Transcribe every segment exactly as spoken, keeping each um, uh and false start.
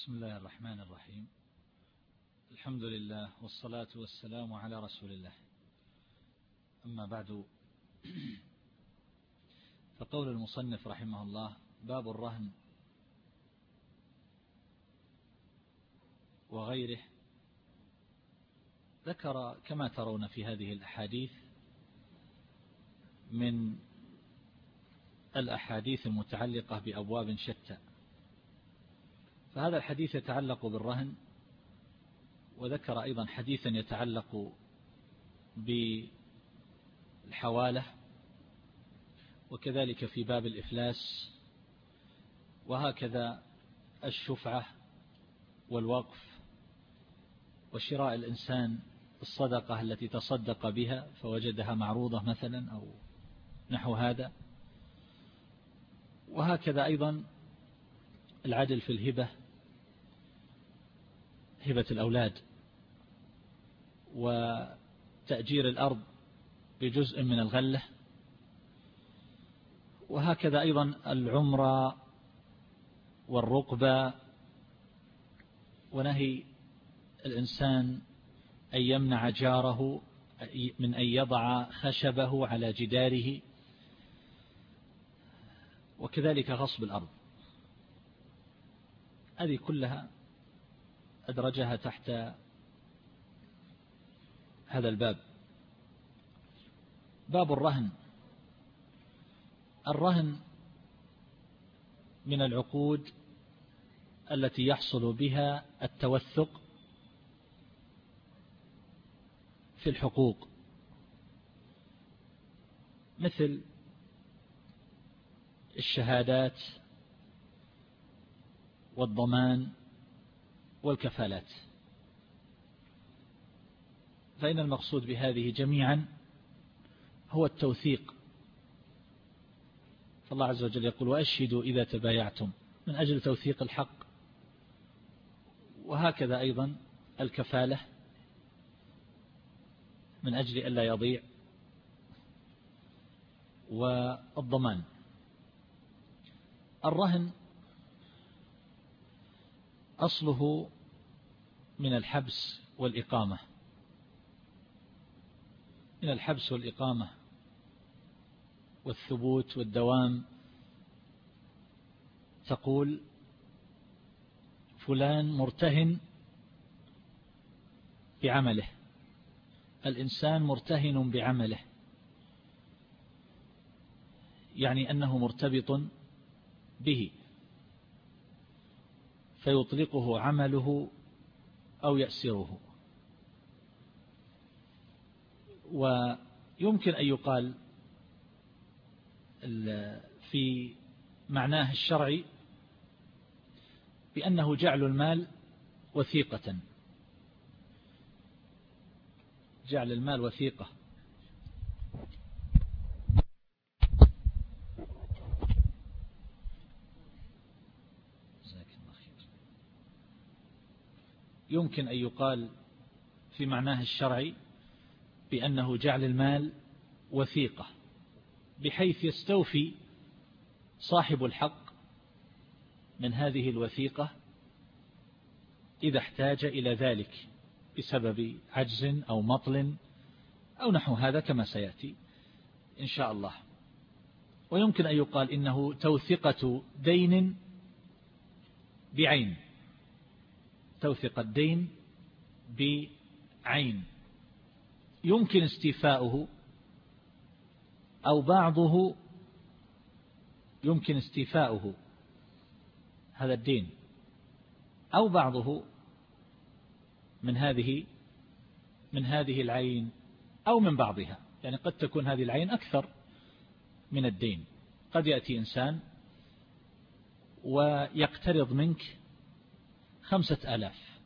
بسم الله الرحمن الرحيم. الحمد لله والصلاة والسلام على رسول الله. أما بعد، فقول المصنف رحمه الله: باب الرهن وغيره. ذكر كما ترون في هذه الأحاديث من الأحاديث المتعلقة بأبواب شتى، فهذا الحديث يتعلق بالرهن، وذكر أيضا حديثا يتعلق بالحوالة، وكذلك في باب الإفلاس، وهكذا الشفعة والوقف وشراء الإنسان الصدقة التي تصدق بها فوجدها معروضة مثلا أو نحو هذا، وهكذا أيضا العدل في الهبة، هبة الأولاد، وتأجير الأرض بجزء من الغلة، وهكذا أيضا العمرة والرقبة، ونهي الإنسان أن يمنع جاره من أن يضع خشبه على جداره، وكذلك غصب الأرض. هذه كلها أدرجها تحت هذا الباب. باب الرهن. الرهن من العقود التي يحصل بها التوثق في الحقوق، مثل الشهادات والضمان والكفالات، فإن المقصود بهذه جميعا هو التوثيق. فالله عز وجل يقول: وأشهدوا إذا تبايعتم، من أجل توثيق الحق. وهكذا أيضا الكفالة من أجل ألا يضيع، والضمان. الرهن أصله من الحبس والإقامة، من الحبس والإقامة والثبوت والدوام. تقول فلان مرتهن بعمله، الإنسان مرتهن بعمله، يعني أنه مرتبط به، فيطلقه عمله أو يأسره. ويمكن أن يقال في معناه الشرعي بأنه جعل المال وثيقة، جعل المال وثيقة. يمكن أن يقال في معناه الشرعي بأنه جعل المال وثيقة، بحيث يستوفي صاحب الحق من هذه الوثيقة إذا احتاج إلى ذلك بسبب عجز أو مطل أو نحو هذا، كما سيأتي إن شاء الله. ويمكن أن يقال إنه توثقة دين بعين، توثق الدين بعين، يمكن استيفاؤه أو بعضه يمكن استيفاؤه، هذا الدين، أو بعضه من هذه من هذه العين أو من بعضها. يعني قد تكون هذه العين أكثر من الدين. قد يأتي إنسان ويقترض منك خمسة آلاف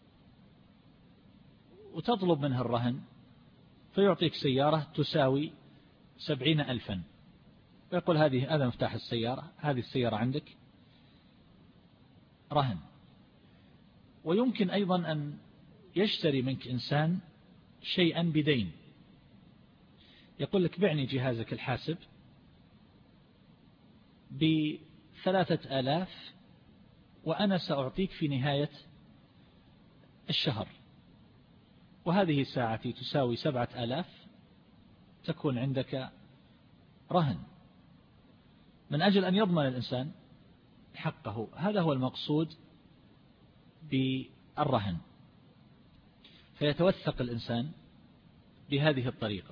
وتطلب منه الرهن، فيعطيك سيارة تساوي سبعين ألفا، ويقول هذه هذا مفتاح السيارة، هذه السيارة عندك رهن. ويمكن أيضا أن يشتري منك إنسان شيئا بدين، يقول لك بعني جهازك الحاسب بثلاثة آلاف وأنا سأعطيك في نهاية الشهر، وهذه ساعتي تساوي سبعة آلاف تكون عندك رهن، من أجل أن يضمن الإنسان حقه. هذا هو المقصود بالرهن، فيتوثق الإنسان بهذه الطريقة.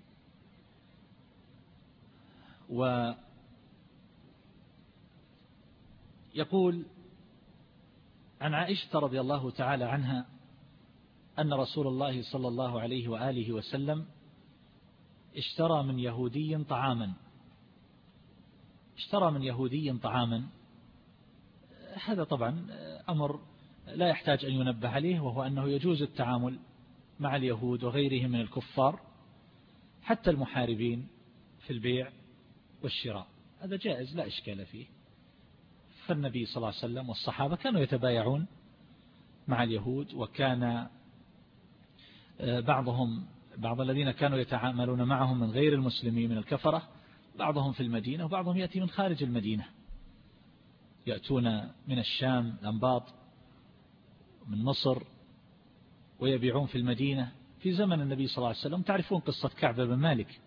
ويقول عن عائشة رضي الله تعالى عنها أن رسول الله صلى الله عليه وآله وسلم اشترى من يهودي طعاما اشترى من يهودي طعاما هذا طبعا أمر لا يحتاج أن ينبه عليه، وهو أنه يجوز التعامل مع اليهود وغيرهم من الكفار حتى المحاربين في البيع والشراء، هذا جائز لا إشكال فيه. فالنبي صلى الله عليه وسلم والصحابة كانوا يتبايعون مع اليهود، وكان بعضهم بعض الذين كانوا يتعاملون معهم من غير المسلمين من الكفرة بعضهم في المدينة وبعضهم يأتي من خارج المدينة، يأتون من الشام الأنباط من مصر ويبيعون في المدينة في زمن النبي صلى الله عليه وسلم. تعرفون قصة كعب بن مالك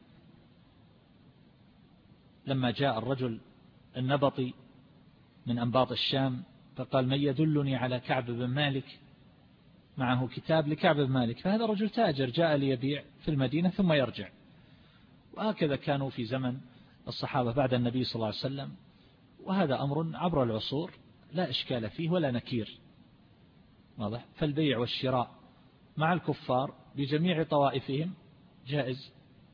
لما جاء الرجل النبطي من أنباط الشام فقال من يدلني على كعب بن مالك، معه كتاب لكعب بن مالك، فهذا رجل تاجر جاء ليبيع في المدينة ثم يرجع. وهكذا كانوا في زمن الصحابة بعد النبي صلى الله عليه وسلم، وهذا أمر عبر العصور لا إشكال فيه ولا نكير، واضح. فالبيع والشراء مع الكفار بجميع طوائفهم جائز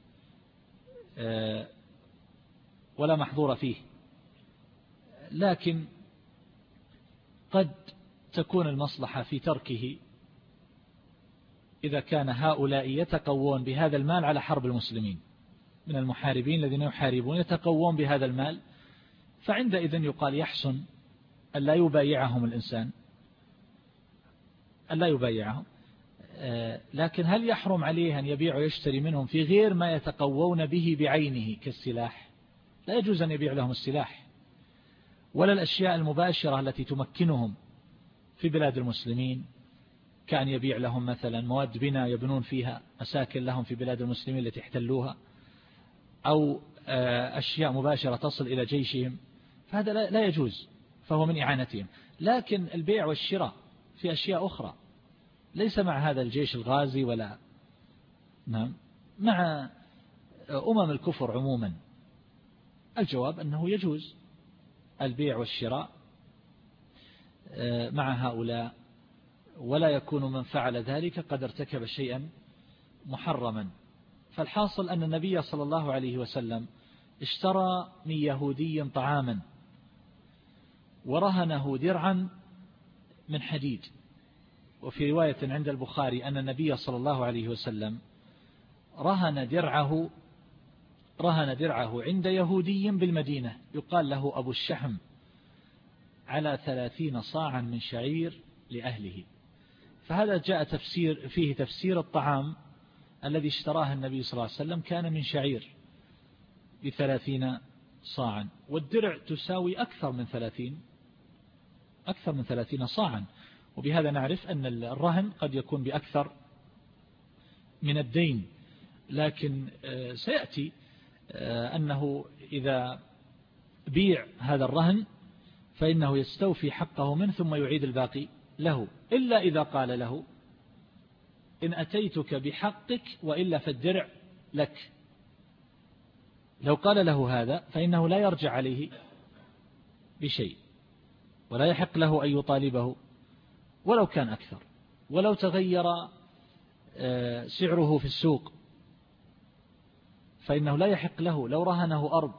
ولا محظور فيه، لكن قد تكون المصلحة في تركه إذا كان هؤلاء يتقوون بهذا المال على حرب المسلمين، من المحاربين الذين يحاربون يتقوون بهذا المال، فعندئذ يقال يحسن ألا يبايعهم الإنسان ألا يبايعهم. لكن هل يحرم عليه أن يبيع ويشتري منهم في غير ما يتقوون به بعينه كالسلاح؟ لا يجوز أن يبيع لهم السلاح ولا الأشياء المباشرة التي تمكنهم في بلاد المسلمين، كأن يبيع لهم مثلا مواد بناء يبنون فيها مساكن لهم في بلاد المسلمين التي احتلوها، أو أشياء مباشرة تصل إلى جيشهم، فهذا لا يجوز، فهو من إعانتهم. لكن البيع والشراء في أشياء أخرى ليس مع هذا الجيش الغازي ولا نعم مع أمم الكفر عموما، الجواب أنه يجوز البيع والشراء مع هؤلاء، ولا يكون من فعل ذلك قد ارتكب شيئا محرما. فالحاصل أن النبي صلى الله عليه وسلم اشترى من يهودي طعاما ورهنه درعا من حديد. وفي رواية عند البخاري أن النبي صلى الله عليه وسلم رهن درعه رهن درعه عند يهودي بالمدينة يقال له أبو الشحم على ثلاثين صاعا من شعير لأهله. فهذا جاء تفسير فيه تفسير الطعام الذي اشتراه النبي صلى الله عليه وسلم كان من شعير بثلاثين صاعا، والدرع تساوي أكثر من ثلاثين أكثر من ثلاثين صاعا. وبهذا نعرف أن الرهن قد يكون بأكثر من الدين، لكن سيأتي أنه إذا بيع هذا الرهن فإنه يستوفي حقه منه ثم يعيد الباقي له، إلا إذا قال له إن أتيتك بحقك وإلا فالدرع لك. لو قال له هذا فإنه لا يرجع عليه بشيء ولا يحق له أن يطالبه ولو كان أكثر، ولو تغير سعره في السوق فإنه لا يحق له. لو رهنه أرض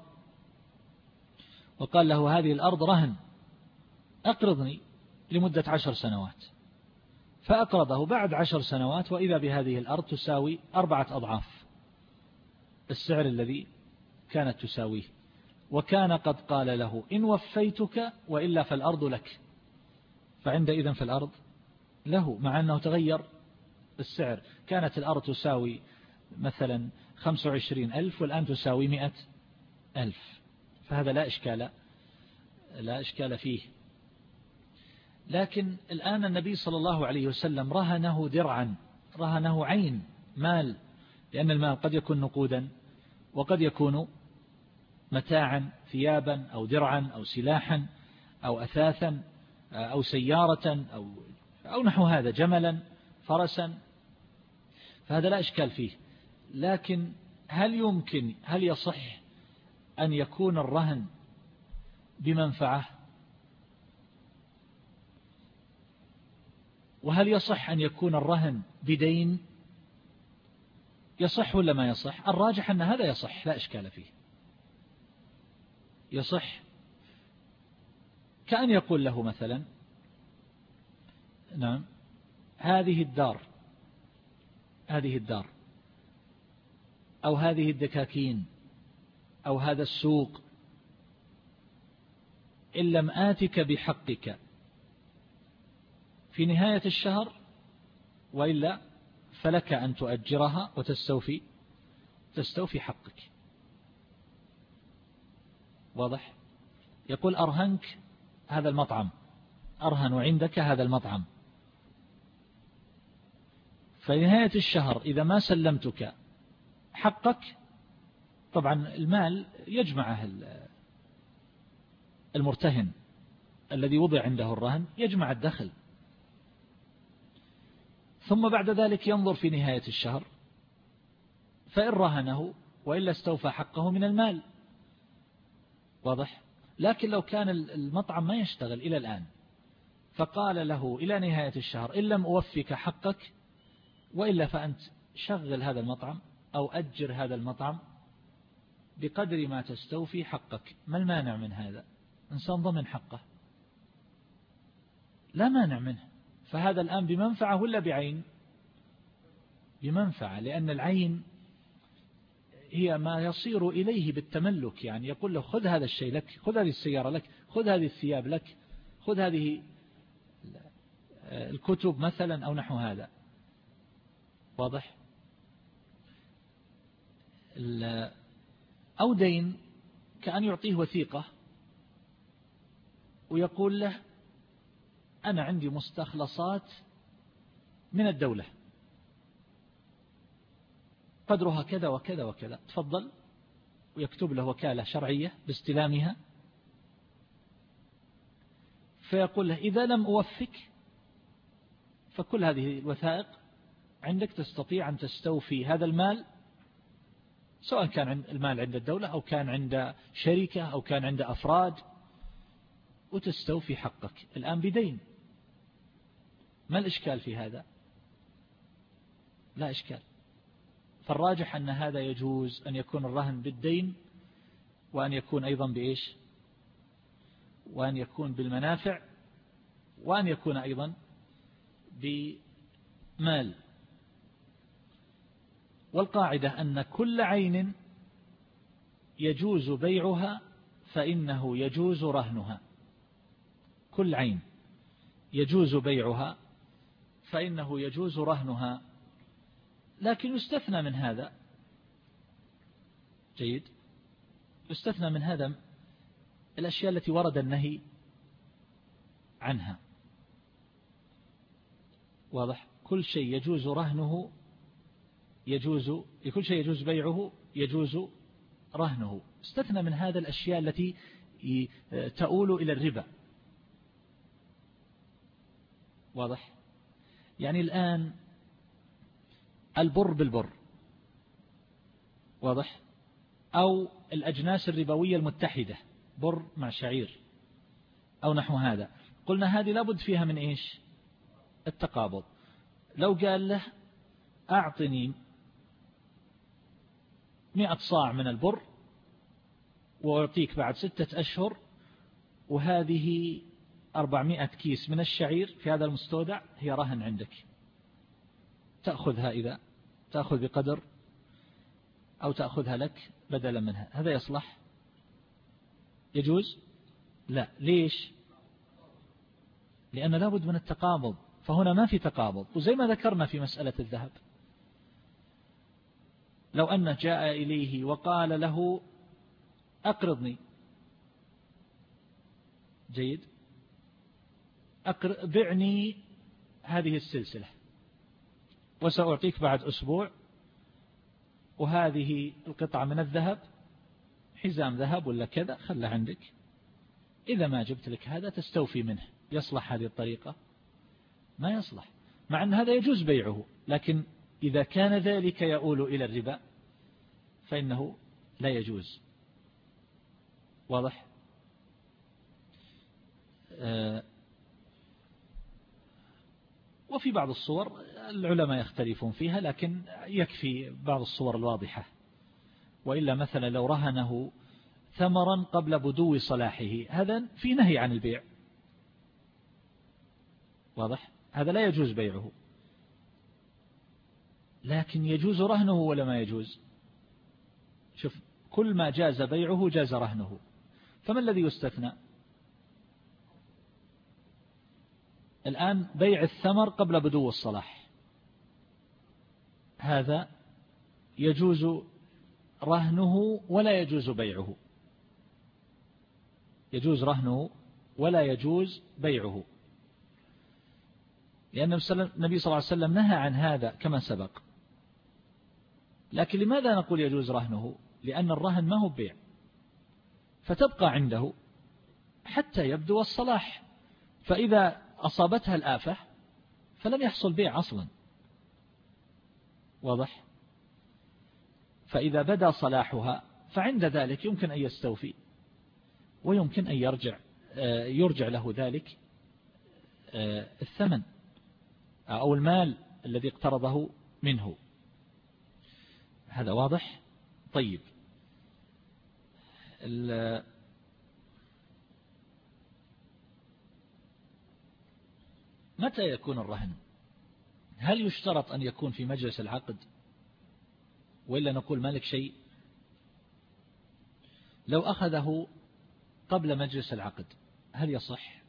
وقال له هذه الأرض رهن أقرضني لمدة عشر سنوات، فأقرضه بعد عشر سنوات وإذا بهذه الأرض تساوي أربعة أضعاف السعر الذي كانت تساويه، وكان قد قال له إن وفيتك وإلا فالأرض لك، فعندئذ فالأرض له، مع أنه تغير السعر. كانت الأرض تساوي مثلا خمسة وعشرين ألف والآن تساوي مئة ألف، فهذا لا إشكال لا إشكال فيه. لكن الآن النبي صلى الله عليه وسلم رهنه درعا، رهنه عين مال، لأن المال قد يكون نقودا وقد يكون متاعا ثيابا أو درعا أو سلاحا أو أثاثا أو سيارة أو, أو نحو هذا، جملا فرسا، فهذا لا إشكال فيه. لكن هل يمكن هل يصح أن يكون الرهن بمنفعة؟ وهل يصح أن يكون الرهن بدين؟ يصح ولا ما يصح؟ الراجح أن هذا يصح، لا إشكال فيه، يصح. كأن يقول له مثلا نعم هذه الدار هذه الدار أو هذه الدكاكين أو هذا السوق إن لم آتك بحقك في نهاية الشهر وإلا فلك أن تؤجرها وتستوفي تستوفي حقك. واضح؟ يقول أرهنك هذا المطعم، أرهن عندك هذا المطعم، في نهاية الشهر إذا ما سلمتك حقك، طبعا المال يجمعه المرتهن الذي وضع عنده الرهن، يجمع الدخل، ثم بعد ذلك ينظر في نهاية الشهر فإن رهنه وإلا استوفى حقه من المال. واضح؟ لكن لو كان المطعم ما يشتغل إلى الآن فقال له إلى نهاية الشهر إن لم أوفك حقك وإلا فأنت شغل هذا المطعم أو أجر هذا المطعم بقدر ما تستوفي حقك، ما المانع من هذا؟ إنسان ضمن حقه، لا مانع منه. فهذا الآن بمنفعة ولا بعين؟ بمنفعة، لأن العين هي ما يصير إليه بالتملك، يعني يقول له خذ هذا الشيء لك، خذ هذه السيارة لك، خذ هذه الثياب لك، خذ هذه الكتب مثلا أو نحو هذا. واضح؟ أو دين كأن يعطيه وثيقة ويقول له أنا عندي مستخلصات من الدولة قدرها كذا وكذا وكذا، تفضل، ويكتب له وكالة شرعية باستلامها، فيقول له إذا لم أوفك فكل هذه الوثائق عندك، تستطيع أن تستوفي هذا المال، سواء كان المال عند الدولة أو كان عند شركة أو كان عند أفراد، وتستوفي حقك الآن بدين. ما الإشكال في هذا؟ لا إشكال. فالراجح أن هذا يجوز، أن يكون الرهن بالدين، وأن يكون أيضا بإيش؟ وأن يكون بالمنافع، وأن يكون أيضا بمال. والقاعدة أن كل عين يجوز بيعها فإنه يجوز رهنها، كل عين يجوز بيعها فإنه يجوز رهنها، لكن يستثنى من هذا، جيد، يستثنى من هذا الأشياء التي ورد النهي عنها. واضح؟ كل شيء يجوز رهنه يجوز، كل شيء يجوز بيعه يجوز رهنه، استثنى من هذا الأشياء التي تؤول إلى الربا. واضح؟ يعني الآن البر بالبر، واضح، أو الأجناس الربوية المتحدة، بر مع شعير أو نحو هذا، قلنا هذه لابد فيها من إيش؟ التقابض. لو قال له أعطني مئة صاع من البر وأعطيك بعد ستة أشهر، وهذه أربعمائة كيس من الشعير في هذا المستودع هي رهن عندك، تأخذها، إذا تأخذ بقدر أو تأخذها لك بدلا منها، هذا يصلح؟ يجوز؟ لا. ليش؟ لأن لابد من التقابض، فهنا ما في تقابض. وزي ما ذكرنا في مسألة الذهب، لو أنه جاء إليه وقال له أقرضني، جيد، بعني هذه السلسلة وسأعطيك بعد أسبوع، وهذه القطعة من الذهب، حزام ذهب ولا كذا، خله عندك، إذا ما جبت لك هذا تستوفي منه. يصلح هذه الطريقة؟ ما يصلح، مع أن هذا يجوز بيعه، لكن إذا كان ذلك يؤول إلى الربا فإنه لا يجوز. واضح؟ آه وفي بعض الصور العلماء يختلفون فيها، لكن يكفي بعض الصور الواضحة. وإلا مثلا لو رهنه ثمرا قبل بدو صلاحه، هذا في نهي عن البيع. واضح؟ هذا لا يجوز بيعه، لكن يجوز رهنه ولا ما يجوز؟ شوف، كل ما جاز بيعه جاز رهنه، فما الذي يستثنى؟ الآن بيع الثمر قبل بدو الصلاح هذا يجوز رهنه ولا يجوز بيعه، يجوز رهنه ولا يجوز بيعه، لأن النبي صلى الله عليه وسلم نهى عن هذا كما سبق. لكن لماذا نقول يجوز رهنه؟ لأن الرهن ما هو بيع، فتبقى عنده حتى يبدو الصلاح، فإذا أصابتها الآفة فلم يحصل بيع أصلا. واضح؟ فإذا بدا صلاحها فعند ذلك يمكن أن يستوفي، ويمكن أن يرجع يرجع له ذلك الثمن أو المال الذي اقترضه منه. هذا واضح؟ طيب، متى يكون الرهن؟ هل يشترط أن يكون في مجلس العقد وإلا نقول مالك شيء؟ لو أخذه قبل مجلس العقد هل يصح؟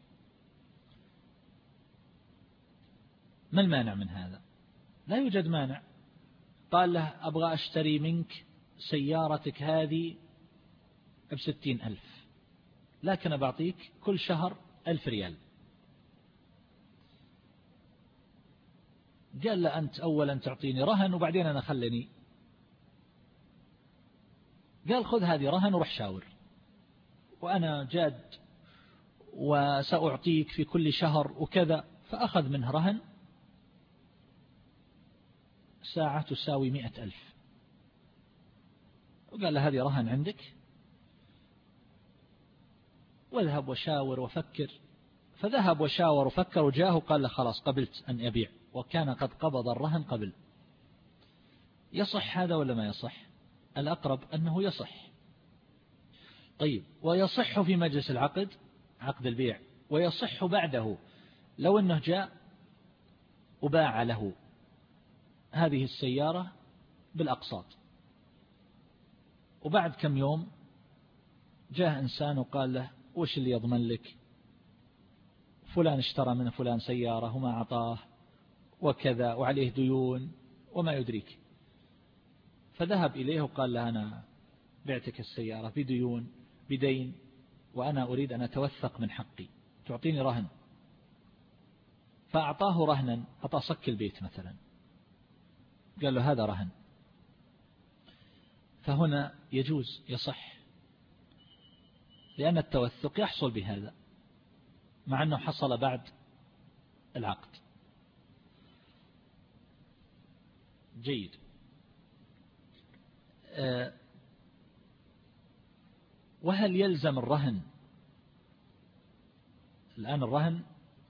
ما المانع من هذا؟ لا يوجد مانع. قال له أبغى أشتري منك سيارتك هذه بستين ألف، لكن بعطيك كل شهر ألف ريال. قال له أنت أولا تعطيني رهن وبعدين أنا خلني. قال خذ هذه رهن وروح شاور، وأنا جاد وسأعطيك في كل شهر وكذا. فأخذ منه رهن ساعة تساوي مئة ألف، وقال له هذه رهن عندك واذهب وشاور وفكر. فذهب وشاور وفكر وجاءه قال له خلاص قبلت أن أبيع، وكان قد قبض الرهن قبل. يصح هذا ولا ما يصح؟ الأقرب أنه يصح. طيب، ويصح في مجلس العقد عقد البيع، ويصح بعده لو أنه جاء وباع له هذه السيارة بالأقساط، وبعد كم يوم جاء إنسان وقال له وش اللي يضمن لك؟ فلان اشترى من فلان سيارة وما عطاه وكذا وعليه ديون وما يدريك. فذهب إليه وقال له أنا بعتك السيارة بديون بدين، وأنا أريد أن أتوثق من حقي، تعطيني رهن. فأعطاه رهنا، أعطاه صك البيت مثلا، قال له هذا رهن. فهنا يجوز يصح، لأن التوثق يحصل بهذا مع أنه حصل بعد العقد. جيد. أه وهل يلزم الرهن؟ الآن الرهن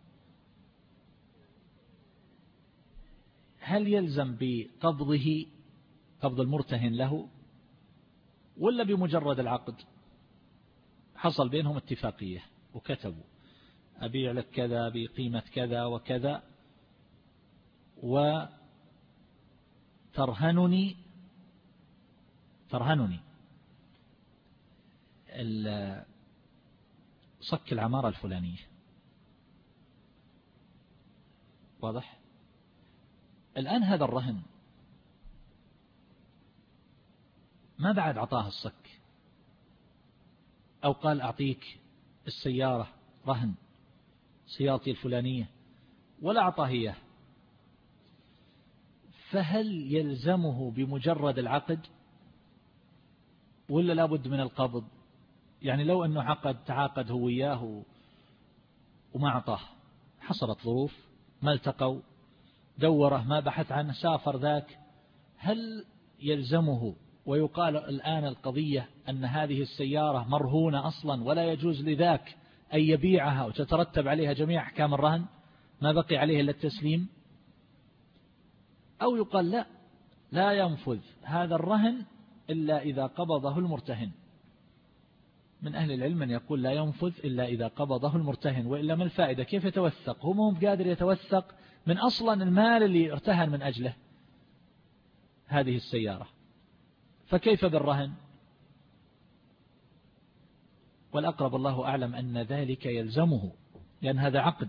هل يلزم بقبضه، قبض المرتهن له، ولا بمجرد العقد حصل بينهم اتفاقية وكتبوا أبيع لك كذا بقيمة كذا وكذا وترهنني ترهنني صك العمارة الفلانية. واضح؟ الآن هذا الرهن ما بعد عطاه الصك، أو قال أعطيك السيارة رهن سيارتي الفلانية ولا أعطاه إياه، فهل يلزمه بمجرد العقد ولا لابد من القبض؟ يعني لو أنه عقد تعاقد هو وياه وما أعطاه، حصلت ظروف ما التقوا، دوره ما بحث عنه، سافر ذاك، هل يلزمه ويقال الآن القضية أن هذه السيارة مرهونة أصلا ولا يجوز لذاك أن يبيعها وتترتب عليها جميع أحكام الرهن، ما بقي عليه إلا التسليم؟ أو يقال لا، لا ينفذ هذا الرهن إلا إذا قبضه المرتهن. من أهل العلم من يقول لا ينفذ إلا إذا قبضه المرتهن، وإلا ما الفائدة؟ كيف يتوثق؟ هو مو قادر يتوثق من أصلا المال اللي ارتهن من أجله هذه السيارة، فكيف بالرهن؟ والأقرب الله أعلم أن ذلك يلزمه، لأن هذا عقد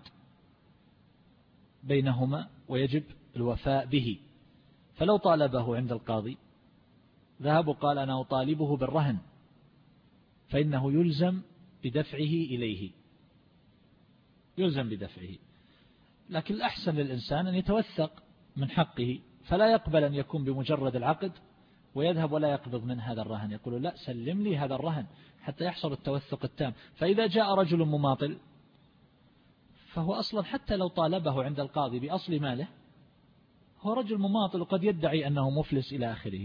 بينهما ويجب الوفاء به. فلو طالبه عند القاضي ذهب وقال أنا أطالبه بالرهن، فإنه يلزم بدفعه إليه، يلزم بدفعه. لكن الأحسن للإنسان أن يتوثق من حقه، فلا يقبل أن يكون بمجرد العقد ويذهب ولا يقبض من هذا الرهن، يقول لا سلم لي هذا الرهن حتى يحصل التوثق التام. فإذا جاء رجل مماطل فهو أصلا حتى لو طالبه عند القاضي بأصل ماله هو رجل مماطل وقد يدعي أنه مفلس إلى آخره،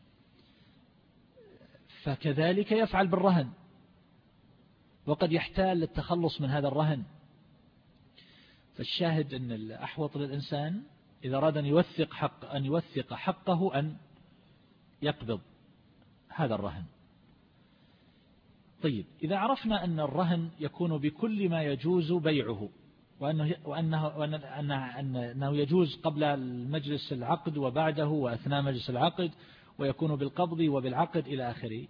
فكذلك يفعل بالرهن، وقد يحتال للتخلص من هذا الرهن. فالشاهد أن الأحوط للإنسان إذا أراد أن يوثق حق أن يوثق حقه أن يقبض هذا الرهن. طيب، إذا عرفنا أن الرهن يكون بكل ما يجوز بيعه، وأنه, وأنه, وأنه أنه يجوز قبل المجلس العقد وبعده وأثناء مجلس العقد، ويكون بالقبض وبالعقد إلى آخره،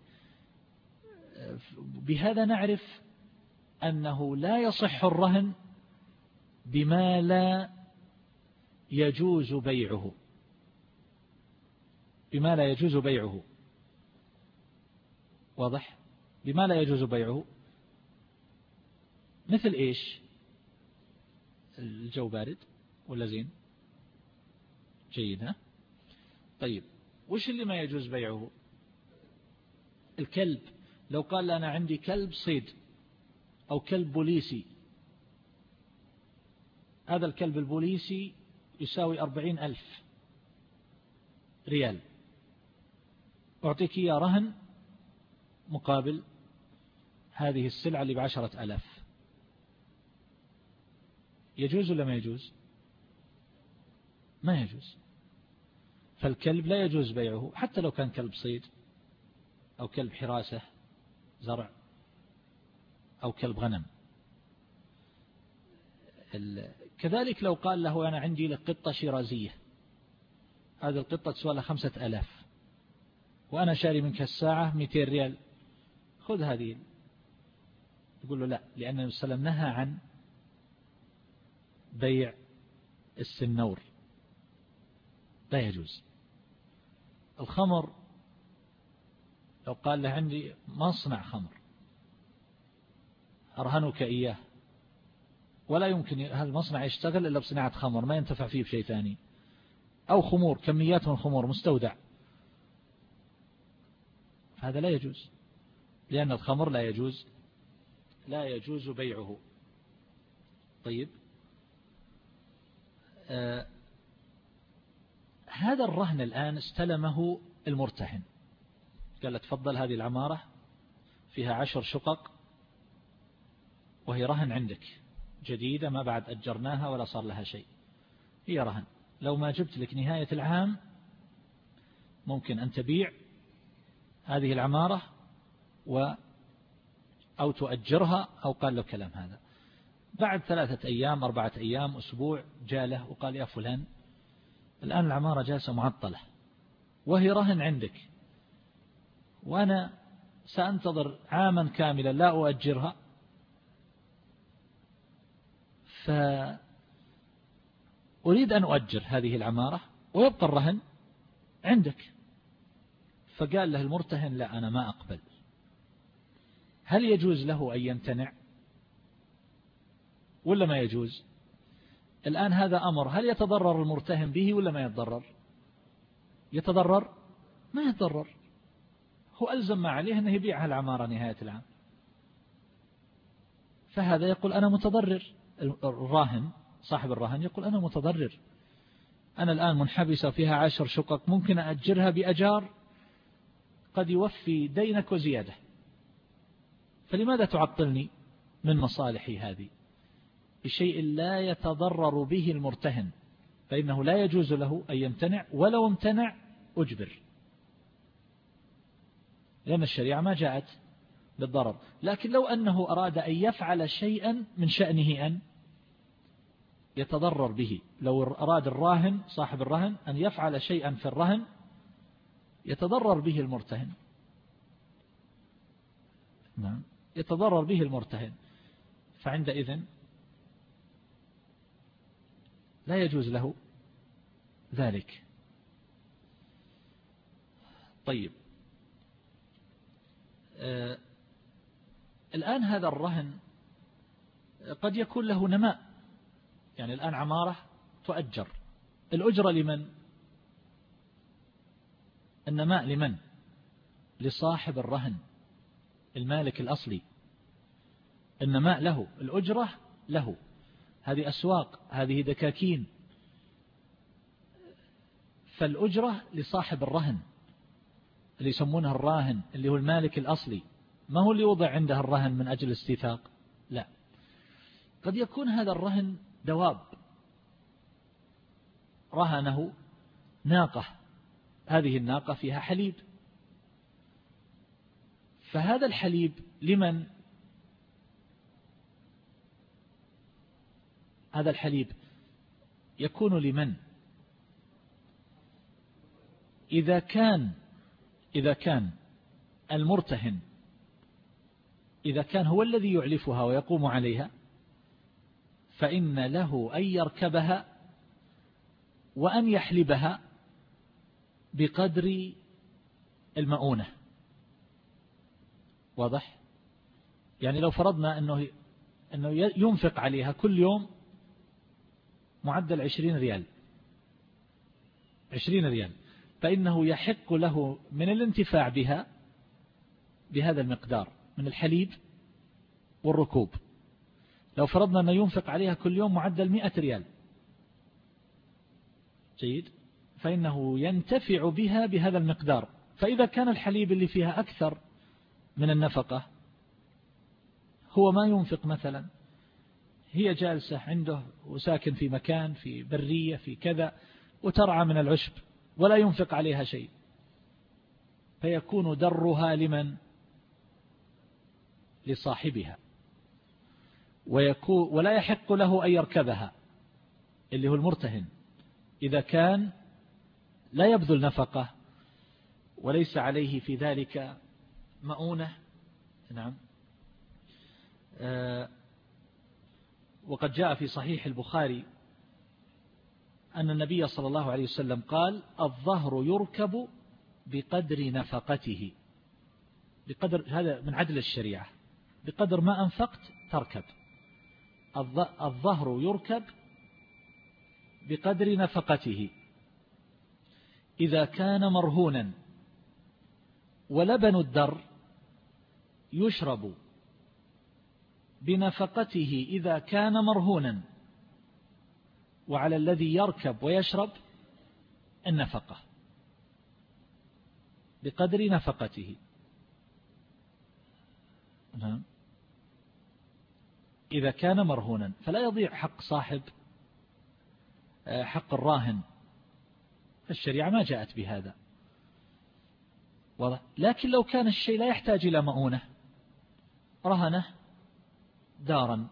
بهذا نعرف أنه لا يصح الرهن بما لا يجوز بيعه، بما لا يجوز بيعه. واضح؟ بما لا يجوز بيعه مثل إيش؟ الجو بارد ولا زين؟ جيد. ها؟ طيب، وش اللي ما يجوز بيعه؟ الكلب، لو قال أنا عندي كلب صيد أو كلب بوليسي، هذا الكلب البوليسي يساوي أربعين ألف ريال، أعطيك إياه رهن مقابل هذه السلعة اللي بعشرة ألاف، يجوز ولا ما يجوز؟ ما يجوز. فالكلب لا يجوز بيعه حتى لو كان كلب صيد أو كلب حراسة زرع أو كلب غنم. كذلك لو قال له أنا عندي لك قطة شيرازية، هذه القطة تسوى لها خمسة ألاف وأنا شاري منك الساعة مئتين ريال، خذ هذه، يقول له لا، لأن النبي صلى الله عليه وسلم نهى عن بيع السنور، لا يجوز. الخمر، لو قال له عندي مصنع خمر أرهنك إياه، ولا يمكن هذا المصنع يشتغل إلا بصناعة خمر، ما ينتفع فيه بشيء ثاني، أو خمور، كميات من خمور مستودع، هذا لا يجوز، لأن الخمر لا يجوز لا يجوز بيعه. طيب، آه هذا الرهن الآن استلمه المرتهن، قال تفضل هذه العمارة فيها عشر شقق وهي رهن عندك، جديدة ما بعد أجرناها ولا صار لها شيء، هي رهن، لو ما جبت لك نهاية العام ممكن أن تبيع هذه العمارة و أو تؤجرها، أو قال له كلام هذا. بعد ثلاثة أيام أربعة أيام أسبوع جاله وقال يا فلان الآن العمارة جالسة معطلة وهي رهن عندك، وأنا سأنتظر عاما كاملا لا أؤجرها، فأريد أن أؤجر هذه العمارة ويبقى الرهن عندك. فقال له المرتهن لا، أنا ما أقبل. هل يجوز له أن يمتنع؟ ولا ما يجوز؟ الآن هذا أمر، هل يتضرر المرتهن به ولا ما يتضرر؟ يتضرر؟ ما يتضرر، هو ألزم ما عليه أنه يبيعها العمارة نهاية العام، فهذا يقول أنا متضرر. الراهن صاحب الرهن يقول أنا متضرر، أنا الآن منحبسة فيها عشر شقق، ممكن أأجرها بأجار قد يوفي دينك وزيادة، فلماذا تعطلني من مصالحي هذه بشيء لا يتضرر به المرتهن؟ فإنه لا يجوز له أن يمتنع، ولو امتنع أجبر، لأن الشريعة ما جاءت بالضرر. لكن لو أنه أراد أن يفعل شيئا من شأنه أن يتضرر به، لو أراد الراهن صاحب الرهن أن يفعل شيئا في الرهن يتضرر به المرتهن، نعم يتضرر به المرتهن، فعندئذ لا يجوز له ذلك. طيب آه الآن هذا الرهن قد يكون له نماء، يعني الآن عمارة تؤجر، الأجرة لمن؟ النماء لمن؟ لصاحب الرهن المالك الأصلي، النماء له، الأجرة له، هذه أسواق، هذه دكاكين، فالأجرة لصاحب الرهن اللي يسمونه الراهن اللي هو المالك الأصلي، ما هو اللي يوضع عنده الرهن من أجل استيثاق، لا. قد يكون هذا الرهن دواب، رهنه ناقة، هذه الناقة فيها حليب، فهذا الحليب لمن؟ هذا الحليب يكون لمن؟ إذا كان إذا كان المرتهن إذا كان هو الذي يعلفها ويقوم عليها فإن له أن يركبها وأن يحلبها بقدر المؤونة. واضح؟ يعني لو فرضنا أنه أنه ينفق عليها كل يوم معدل عشرين ريال عشرين ريال، فإنه يحق له من الانتفاع بها بهذا المقدار من الحليب والركوب. لو فرضنا أنه ينفق عليها كل يوم معدل مئة ريال، جيد، فإنه ينتفع بها بهذا المقدار. فإذا كان الحليب اللي فيها أكثر من النفقة، هو ما ينفق مثلا، هي جالسة عنده وساكن في مكان في برية في كذا وترعى من العشب ولا ينفق عليها شيء، فيكون درها لمن؟ لصاحبها، ويكون ولا يحق له أن يركبها اللي هو المرتهن إذا كان لا يبذل نفقة وليس عليه في ذلك مؤونة. نعم. آه وقد جاء في صحيح البخاري أن النبي صلى الله عليه وسلم قال: الظهر يركب بقدر نفقته، بقدر، هذا من عدل الشريعة، بقدر ما أنفقت تركب. الظهر يركب بقدر نفقته إذا كان مرهونا، ولبن الدر يشرب بنفقته إذا كان مرهونا، وعلى الذي يركب ويشرب النفقة بقدر نفقته. نعم. إذا كان مرهونا فلا يضيع حق صاحب حق الراهن، الشريعة ما جاءت بهذا. لكن لو كان الشيء لا يحتاج إلى مؤونة، رهنه دارا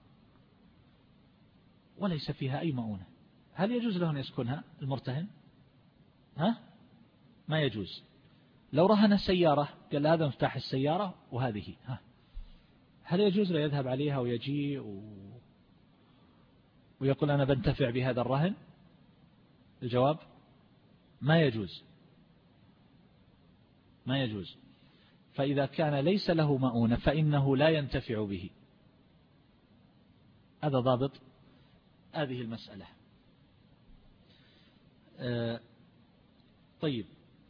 وليس فيها أي مؤونة، هل يجوز له أن يسكنها المرتهن؟ ها؟ ما يجوز. لو رهن سيارة، قال هذا مفتاح السيارة وهذه، ها، هل يجوز له يذهب عليها ويجي و... ويقول أنا بنتفع بهذا الرهن؟ الجواب ما يجوز، ما يجوز. فإذا كان ليس له مؤونة فإنه لا ينتفع به. هذا ضابط هذه المسألة. آه طيب،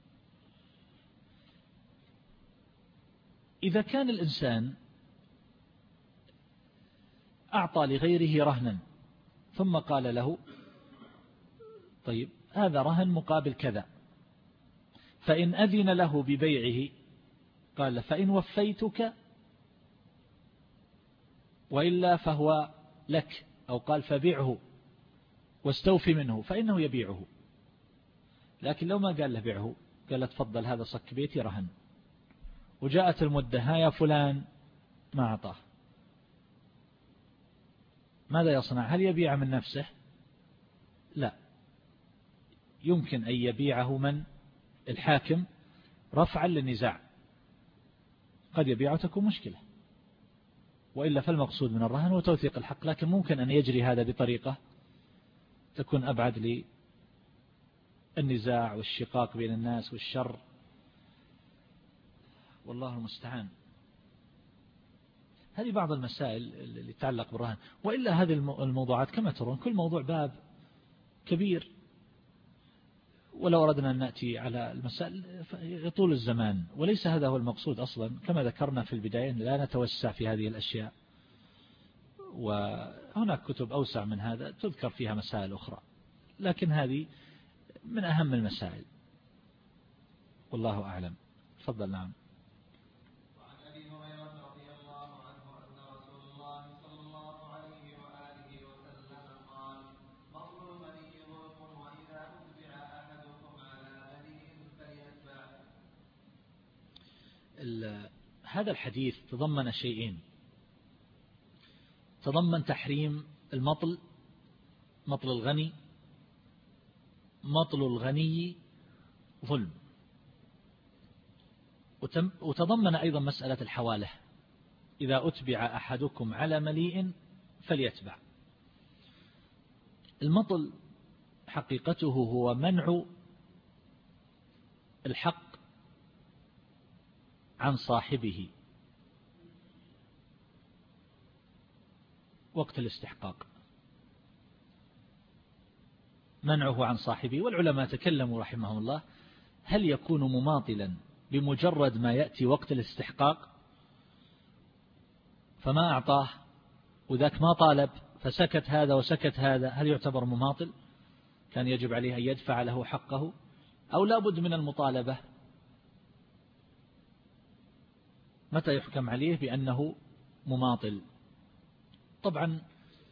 إذا كان الإنسان أعطى لغيره رهنا ثم قال له طيب هذا رهن مقابل كذا، فإن أذن له ببيعه قال فإن وفيتك وإلا فهو لك، أو قال فبيعه واستوفي منه، فإنه يبيعه. لكن لو ما قال له بيعه، قال له تفضل هذا صك بيتي رهن، وجاءت المدة ها يا فلان ما أعطاه، ماذا يصنع؟ هل يبيع من نفسه؟ لا، يمكن أن يبيعه من الحاكم رفعا للنزاع، قد يبيعه تكون مشكلة، وإلا فالمقصود من الرهن هو توثيق الحق. لكن ممكن أن يجري هذا بطريقة تكون أبعد للنزاع والشقاق بين الناس والشر، والله المستعان. هذه بعض المسائل اللي تتعلق بالرهن. وإلا هذه الموضوعات كما ترون كل موضوع باب كبير، ولو أردنا أن نأتي على المسائل يطول الزمان، وليس هذا هو المقصود أصلا. كما ذكرنا في البداية لا نتوسع في هذه الأشياء، وهناك كتب أوسع من هذا تذكر فيها مسائل أخرى، لكن هذه من أهم المسائل، والله أعلم. تفضل. نعم. هذا الحديث تضمن شيئين: تضمن تحريم المطل، مطل الغني، مطل الغني ظلم، وتضمن أيضا مسألة الحوالة، إذا أتبع أحدكم على مليء فليتبع. المطل حقيقته هو منع الحق عن صاحبه وقت الاستحقاق، منعه عن صاحبه. والعلماء تكلموا رحمهم الله: هل يكون مماطلا بمجرد ما يأتي وقت الاستحقاق فما أعطاه وذاك ما طالب فسكت هذا وسكت هذا، هل يعتبر مماطل؟ كان يجب عليه أن يدفع له حقه، أو لا بد من المطالبة؟ متى يحكم عليه بأنه مماطل؟ طبعا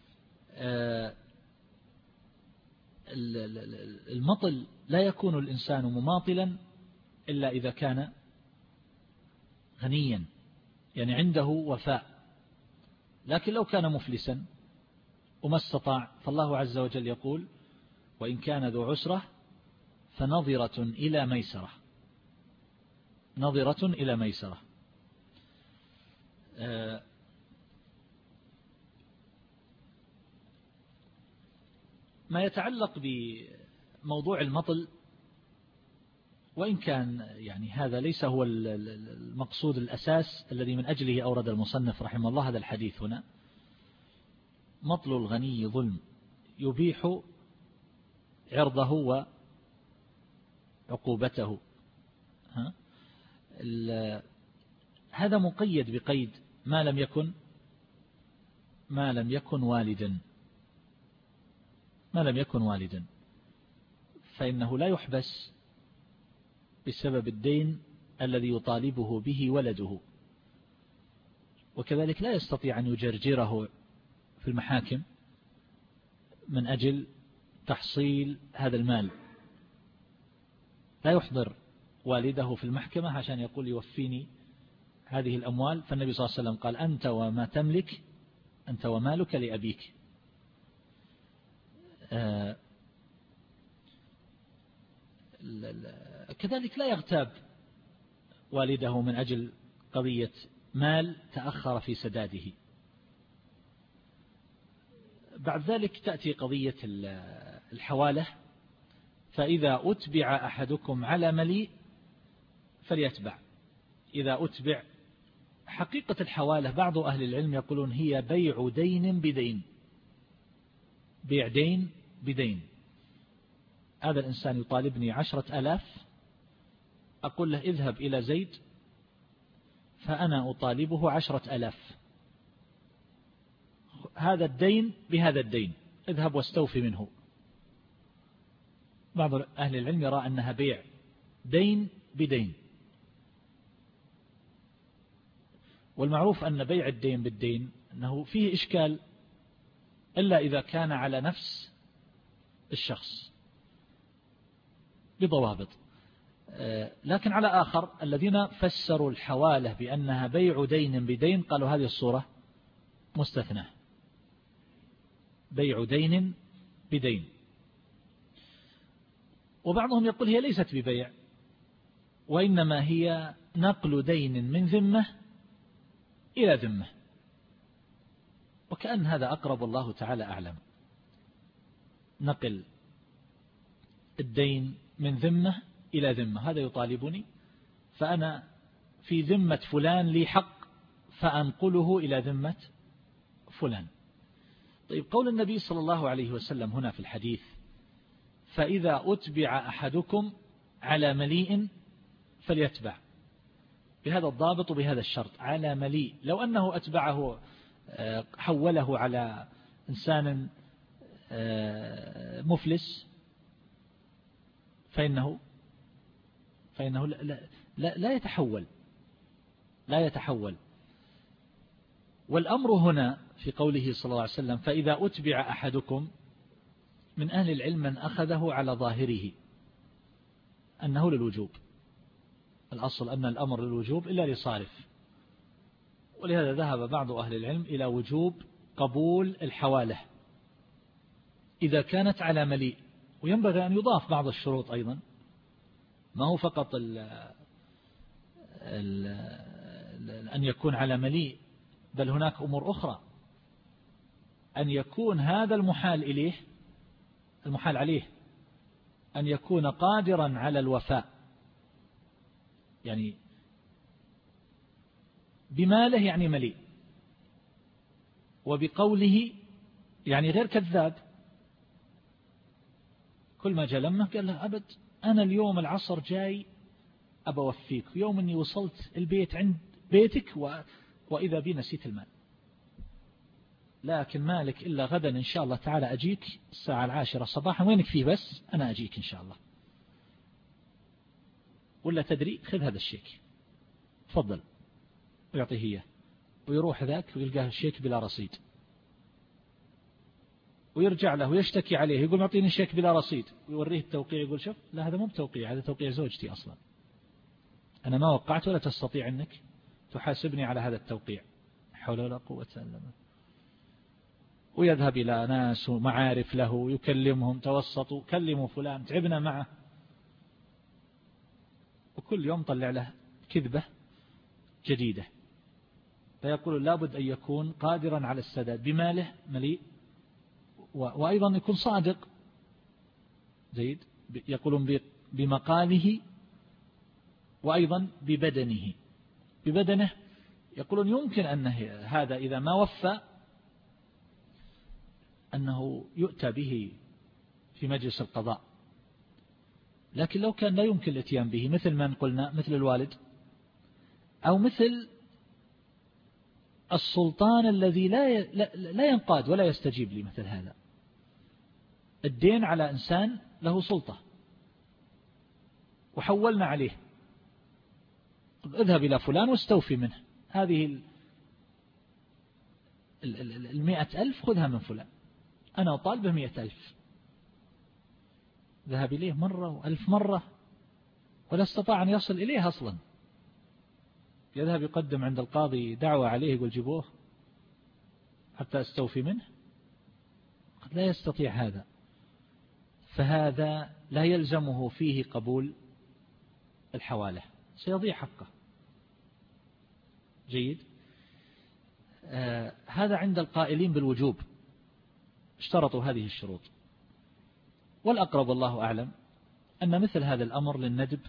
المطل لا يكون الإنسان مماطلا إلا إذا كان غنيا، يعني عنده وفاء. لكن لو كان مفلسا وما استطاع، فالله عز وجل يقول: وإن كان ذو عسرة فنظرة إلى ميسرة، نظرة إلى ميسرة. ما يتعلق بموضوع المطل، وإن كان يعني هذا ليس هو المقصود الأساس الذي من أجله أورد المصنف رحمه الله هذا الحديث هنا، مطل الغني ظلم، يبيح عرضه وعقوبته. ها؟ هذا مقيد بقيد ما لم يكن ما لم يكن والدا ما لم يكن والدا فإنه لا يحبس بسبب الدين الذي يطالبه به ولده، وكذلك لا يستطيع أن يجرجره في المحاكم من أجل تحصيل هذا المال. لا يحضر والده في المحكمة عشان يقول يوفيني هذه الأموال، فالنبي صلى الله عليه وسلم قال: أنت وما تملك، أنت ومالك لأبيك. آه كذلك لا يغتاب والده من أجل قضية مال تأخر في سداده. بعد ذلك تأتي قضية الحوالة: فإذا أتبع أحدكم على مليء فليتبع. إذا أتبع، حقيقة الحوالة بعض أهل العلم يقولون هي بيع دين بدين، بيع دين بدين، هذا الإنسان يطالبني عشرة ألاف، أقول له اذهب إلى زيد فأنا أطالبه عشرة ألاف، هذا الدين بهذا الدين، اذهب واستوفي منه. بعض أهل العلم يرى أنها بيع دين بدين، والمعروف أن بيع الدين بالدين أنه فيه إشكال إلا إذا كان على نفس الشخص بضوابط. لكن على آخر الذين فسروا الحوالة بأنها بيع دين بدين قالوا هذه الصورة مستثنى، بيع دين بدين. وبعضهم يقول هي ليست ببيع، وإنما هي نقل دين من ذمة إلى ذمة، وكأن هذا أقرب، الله تعالى أعلم. نقل الدين من ذمة إلى ذمة، هذا يطالبني فأنا في ذمة فلان لي حق فأنقله إلى ذمة فلان. طيب، قول النبي صلى الله عليه وسلم هنا في الحديث فإذا أتبع أحدكم على مليء فليتبع، بهذا الضابط وبهذا الشرط، على مليء. لو أنه أتبعه حوله على إنسان مفلس فإنه فإنه لا, لا, لا يتحول لا يتحول والأمر هنا في قوله صلى الله عليه وسلم فإذا أتبع أحدكم، من أهل العلم من أخذه على ظاهره أنه للوجوب، الأصل أن الأمر للوجوب إلا لصارف، ولهذا ذهب بعض أهل العلم إلى وجوب قبول الحوالة إذا كانت على مليء. وينبغي أن يضاف بعض الشروط أيضا، ما هو فقط ال ال أن يكون على مليء، بل هناك أمور أخرى، أن يكون هذا المحال إليه المحال عليه أن يكون قادرا على الوفاء، يعني بماله يعني مليء، وبقوله يعني غير كذاب. كل ما جاء لما قال له أبد أنا اليوم العصر جاي أبى أوفيك، يوم أني وصلت البيت عند بيتك و... وإذا بي نسيت المال، لكن مالك إلا غدا إن شاء الله تعالى أجيك الساعة العاشرة صباحا، وينك فيه بس أنا أجيك إن شاء الله، ولا تدري خذ هذا الشيك تفضل، ويعطيه إياه، ويروح ذاك ويلقاه الشيك بلا رصيد، ويرجع له ويشتكي عليه يقول أعطيني شيك بلا رصيد، ويوريه التوقيع يقول شوف لا هذا مو بتوقيع، هذا توقيع زوجتي أصلا، أنا ما وقعت ولا تستطيع أنك تحاسبني على هذا التوقيع، حول ولا قوة إلا بالله. ويذهب إلى ناس ومعارف له يكلمهم، توسطوا كلموا فلان تعبنا معه، وكل يوم طلع له كذبة جديدة. فيقول لابد أن يكون قادرا على السداد بماله مليء، وأيضا يكون صادق زيد، يقولون بمقاله وأيضا ببدنه. ببدنه يقولون يمكن أن هذا إذا ما وفى أنه يؤتى به في مجلس القضاء، لكن لو كان لا يمكن الاتيان به مثل ما قلنا، مثل الوالد أو مثل السلطان الذي لا لا ينقاد ولا يستجيب لي، مثل هذا الدين على إنسان له سلطة وحولنا عليه، اذهب إلى فلان واستوفي منه هذه المئة ألف، خذها من فلان، أنا أطالبه مئة ألف، ذهب إليه مرة وألف مرة ولا استطاع أن يصل إليه أصلا، يذهب يقدم عند القاضي دعوة عليه يقول جيبوه حتى استوفي منه، قد لا يستطيع هذا، فهذا لا يلزمه فيه قبول الحوالة، سيضيع حقه. جيد. آه هذا عند القائلين بالوجوب اشترطوا هذه الشروط، والأقرب الله أعلم أن مثل هذا الأمر للندب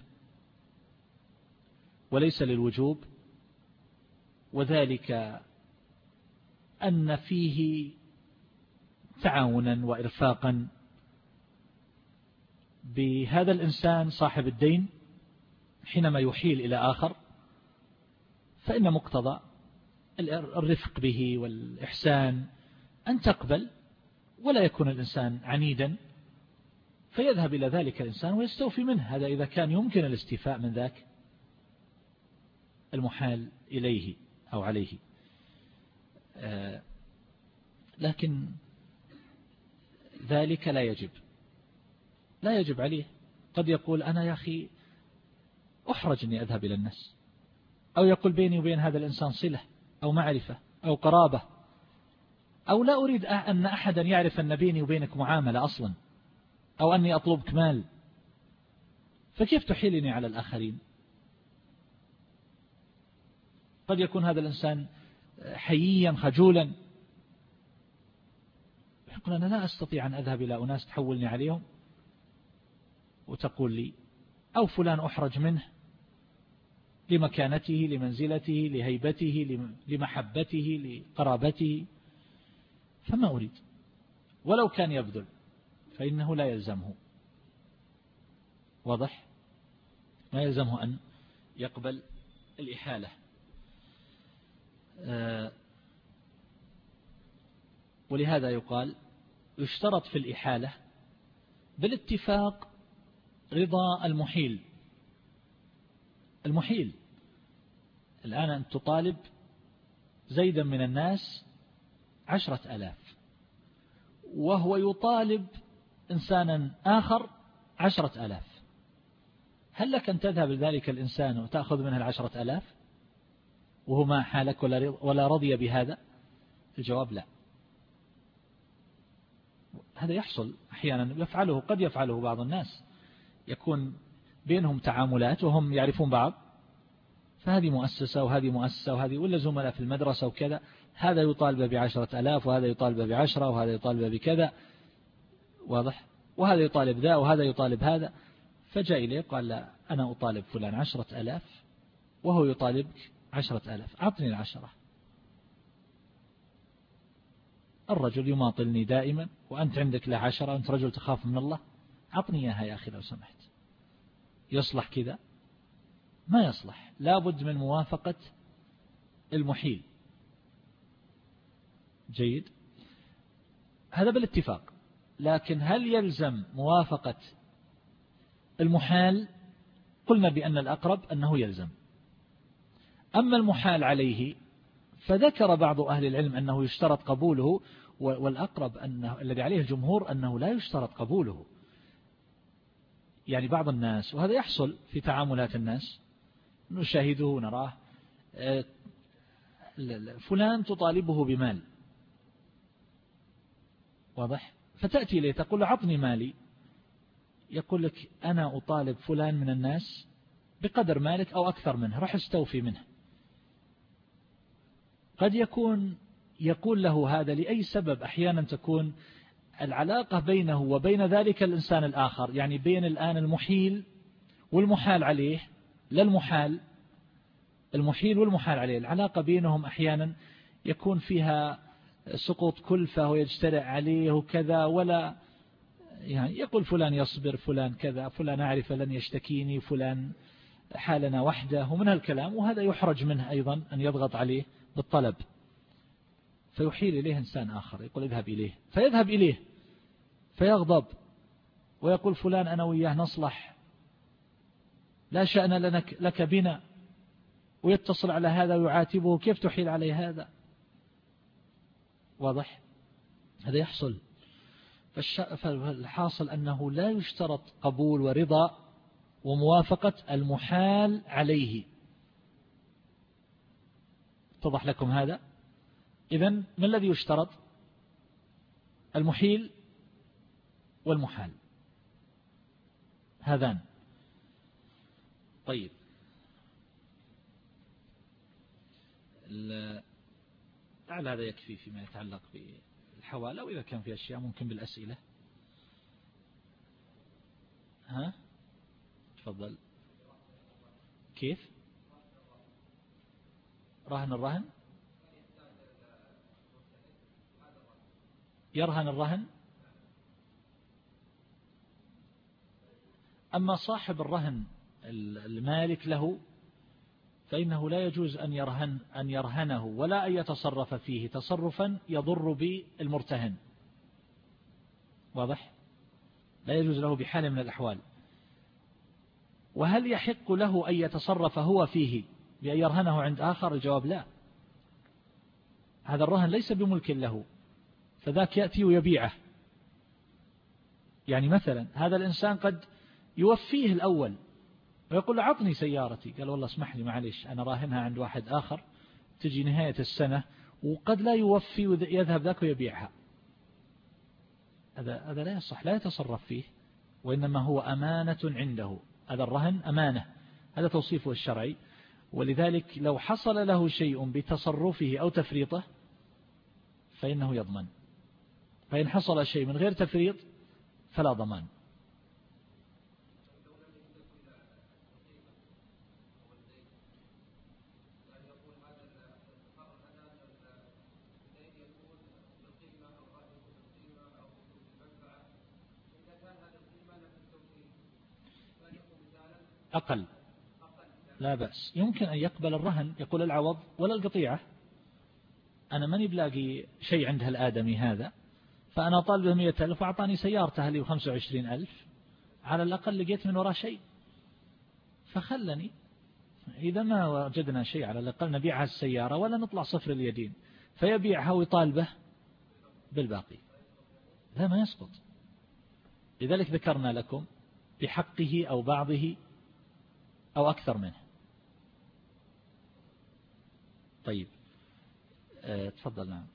وليس للوجوب، وذلك أن فيه تعاونا وإرفاقا بهذا الإنسان صاحب الدين حينما يحيل إلى آخر، فإن مقتضى الرفق به والإحسان أن تقبل، ولا يكون الإنسان عنيدا، فيذهب إلى ذلك الإنسان ويستوفي منه، هذا إذا كان يمكن الاستيفاء من ذاك المحال إليه أو عليه. آه لكن ذلك لا يجب لا يجب عليه. قد يقول أنا يا أخي أحرج أني أذهب إلى الناس، أو يقول بيني وبين هذا الإنسان صلة أو معرفة أو قرابة، أو لا أريد أن أحدا يعرف أن بيني وبينك معاملة أصلا، أو أني أطلبك مال، فكيف تحيلني على الآخرين؟ قد يكون هذا الإنسان حييا خجولا، يقول أنا لا أستطيع أن أذهب إلى أناس تحولني عليهم وتقول لي، أو فلان أحرج منه لمكانته لمنزلته لهيبته لمحبته لقرابته، فما أريد. ولو كان يبذل فإنه لا يلزمه، واضح، ما يلزمه أن يقبل الإحالة. آه ولهذا يقال يشترط في الإحالة بالاتفاق رضا المحيل. المحيل الآن أن تطالب زيدا من الناس عشرة ألاف، وهو يطالب إنسانا آخر عشرة ألاف، هل لك أن تذهب لذلك الإنسان وتأخذ منه العشرة ألاف وهو ما حالك ولا رضي بهذا؟ الجواب لا. هذا يحصل أحيانا، يفعله قد يفعله بعض الناس، يكون بينهم تعاملات وهم يعرفون بعض، فهذه مؤسسة وهذه مؤسسة وهذه ولا زملاء في المدرسة وكذا، هذا يطالب بعشرة ألاف وهذا يطالب بعشرة وهذا يطالب بكذا، واضح، وهذا يطالب ذا وهذا يطالب هذا، فجاء إليه قال لا أنا أطالب فلان عشرة ألاف وهو يطالبك عشرة ألاف، أعطني العشرة. الرجل يماطلني دائما وأنت عندك له عشرة، أنت رجل تخاف من الله، أعطني إياها يا أخي لو سمحت. يصلح كذا؟ ما يصلح، لابد من موافقة المحيل. جيد، هذا بالاتفاق. لكن هل يلزم موافقة المحال؟ قلنا بأن الأقرب أنه يلزم. أما المحال عليه فذكر بعض أهل العلم أنه يشترط قبوله، والأقرب أنه الذي عليه الجمهور أنه لا يشترط قبوله. يعني بعض الناس، وهذا يحصل في تعاملات الناس، نشاهده ونراه، فلان تطالبه بمال، واضح، فتأتي إليه تقول له عطني مالي، يقول لك أنا أطالب فلان من الناس بقدر مالك أو أكثر منه، راح استوفي منه. قد يكون يقول له هذا لأي سبب، أحيانا تكون العلاقة بينه وبين ذلك الإنسان الآخر، يعني بين الآن المحيل والمحال عليه، لا المحال المحيل والمحال عليه، العلاقة بينهم أحيانا يكون فيها سقوط كلفة ويجترئ عليه وكذا، ولا يعني يقول فلان يصبر، فلان كذا، فلان أعرف لن يشتكيني، فلان حالنا وحده، ومن هالكلام، وهذا يحرج منه أيضا أن يضغط عليه بالطلب، فيحيل إليه إنسان آخر يقول اذهب إليه، فيذهب إليه فيغضب ويقول فلان أنا وياه نصلح، لا شأن لك, لك بنا، ويتصل على هذا ويعاتبه كيف تحيل عليه هذا، واضح، هذا يحصل. فالحاصل أنه لا يشترط قبول ورضا وموافقة المحال عليه. اتضح لكم هذا؟ إذن ما الذي يشترط؟ المحيل والمحال، هذان. طيب، لعل هذا يكفي فيما يتعلق بالحوالة، وإذا كان في أشياء ممكن بالأسئلة. ها تفضل. كيف رهن الرهن؟ يرهن الرهن. أما صاحب الرهن المالك له فإنه لا يجوز أن يرهن أن يرهنه ولا أن يتصرف فيه تصرفا يضر بالمرتهن. واضح؟ لا يجوز له بحال من الأحوال. وهل يحق له أن يتصرف هو فيه بأن يرهنه عند آخر؟ الجواب لا. هذا الرهن ليس بملك له، فذاك يأتي ويبيعه. يعني مثلا هذا الإنسان قد يوفيه الأول ويقول له عطني سيارتي، قال والله اسمح لي معلش أنا راهنها عند واحد آخر، تجي نهاية السنة وقد لا يوفي ويذهب ذاك ويبيعها. هذا هذا لا يصح، لا يتصرف فيه، وإنما هو أمانة عنده. هذا الرهن أمانة، هذا توصيفه الشرعي. ولذلك لو حصل له شيء بتصرفه أو تفريطه فإنه يضمن، فإن حصل شيء من غير تفريط فلا ضمان. أقل لا بأس، يمكن أن يقبل الرهن، يقول العوض ولا القطيعة، أنا ماني بلاقي شيء عند هالآدمي هذا، فأنا طالبه مئة ألف وأعطاني سيارته لي بخمسة وعشرين ألف، على الأقل لقيت من وراء شيء فخلني، إذا ما وجدنا شيء على الأقل نبيعها السيارة ولا نطلع صفر اليدين، فيبيعها ويطالبه بالباقي. لا ما يسقط. لذلك ذكرنا لكم بحقه أو بعضه أو أكثر منه. طيب أه تفضل. نعم.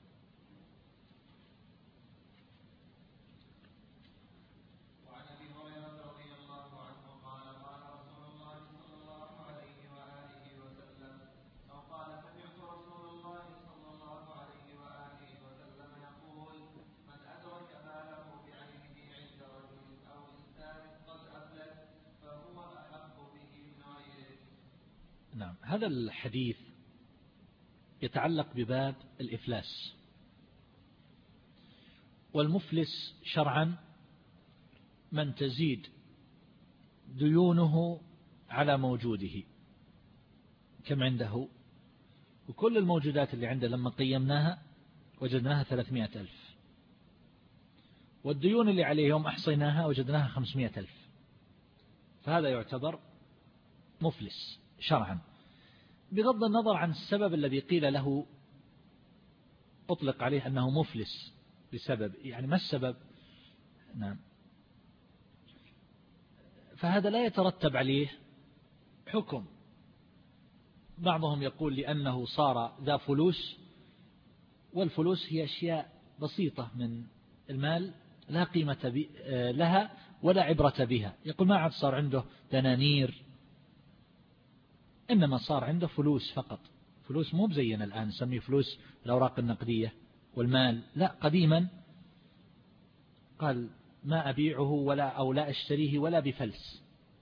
وعن أبي هريرة رضي الله عنه قال قال رسول الله صلى الله عليه وآله وسلم أو قال سمعت رسول الله صلى الله عليه وآله وسلم يقول من أدرك ماله بعينه عند رجل أو إنسان قد أفلت فهو أحق به من غيره. نعم. هذا الحديث يتعلق بباب الإفلاس. والمفلس شرعا من تزيد ديونه على موجوده كم عنده، وكل الموجودات اللي عنده لما قيمناها وجدناها ثلاثمائة ألف، والديون اللي عليهم أحصيناها وجدناها خمسمائة ألف، فهذا يعتبر مفلس شرعا، بغض النظر عن السبب الذي قيل له أطلق عليه أنه مفلس بسبب، يعني ما السبب؟ نعم. فهذا لا يترتب عليه حكم. بعضهم يقول لأنه صار ذا فلوس، والفلوس هي أشياء بسيطة من المال لا قيمة لها ولا عبرة بها، يقول ما عاد صار عنده دنانير، إنما صار عنده فلوس فقط. فلوس مو بزينا الآن نسميه فلوس الأوراق النقدية والمال، لا، قديما قال ما أبيعه ولا أو لا أشتريه ولا بفلس،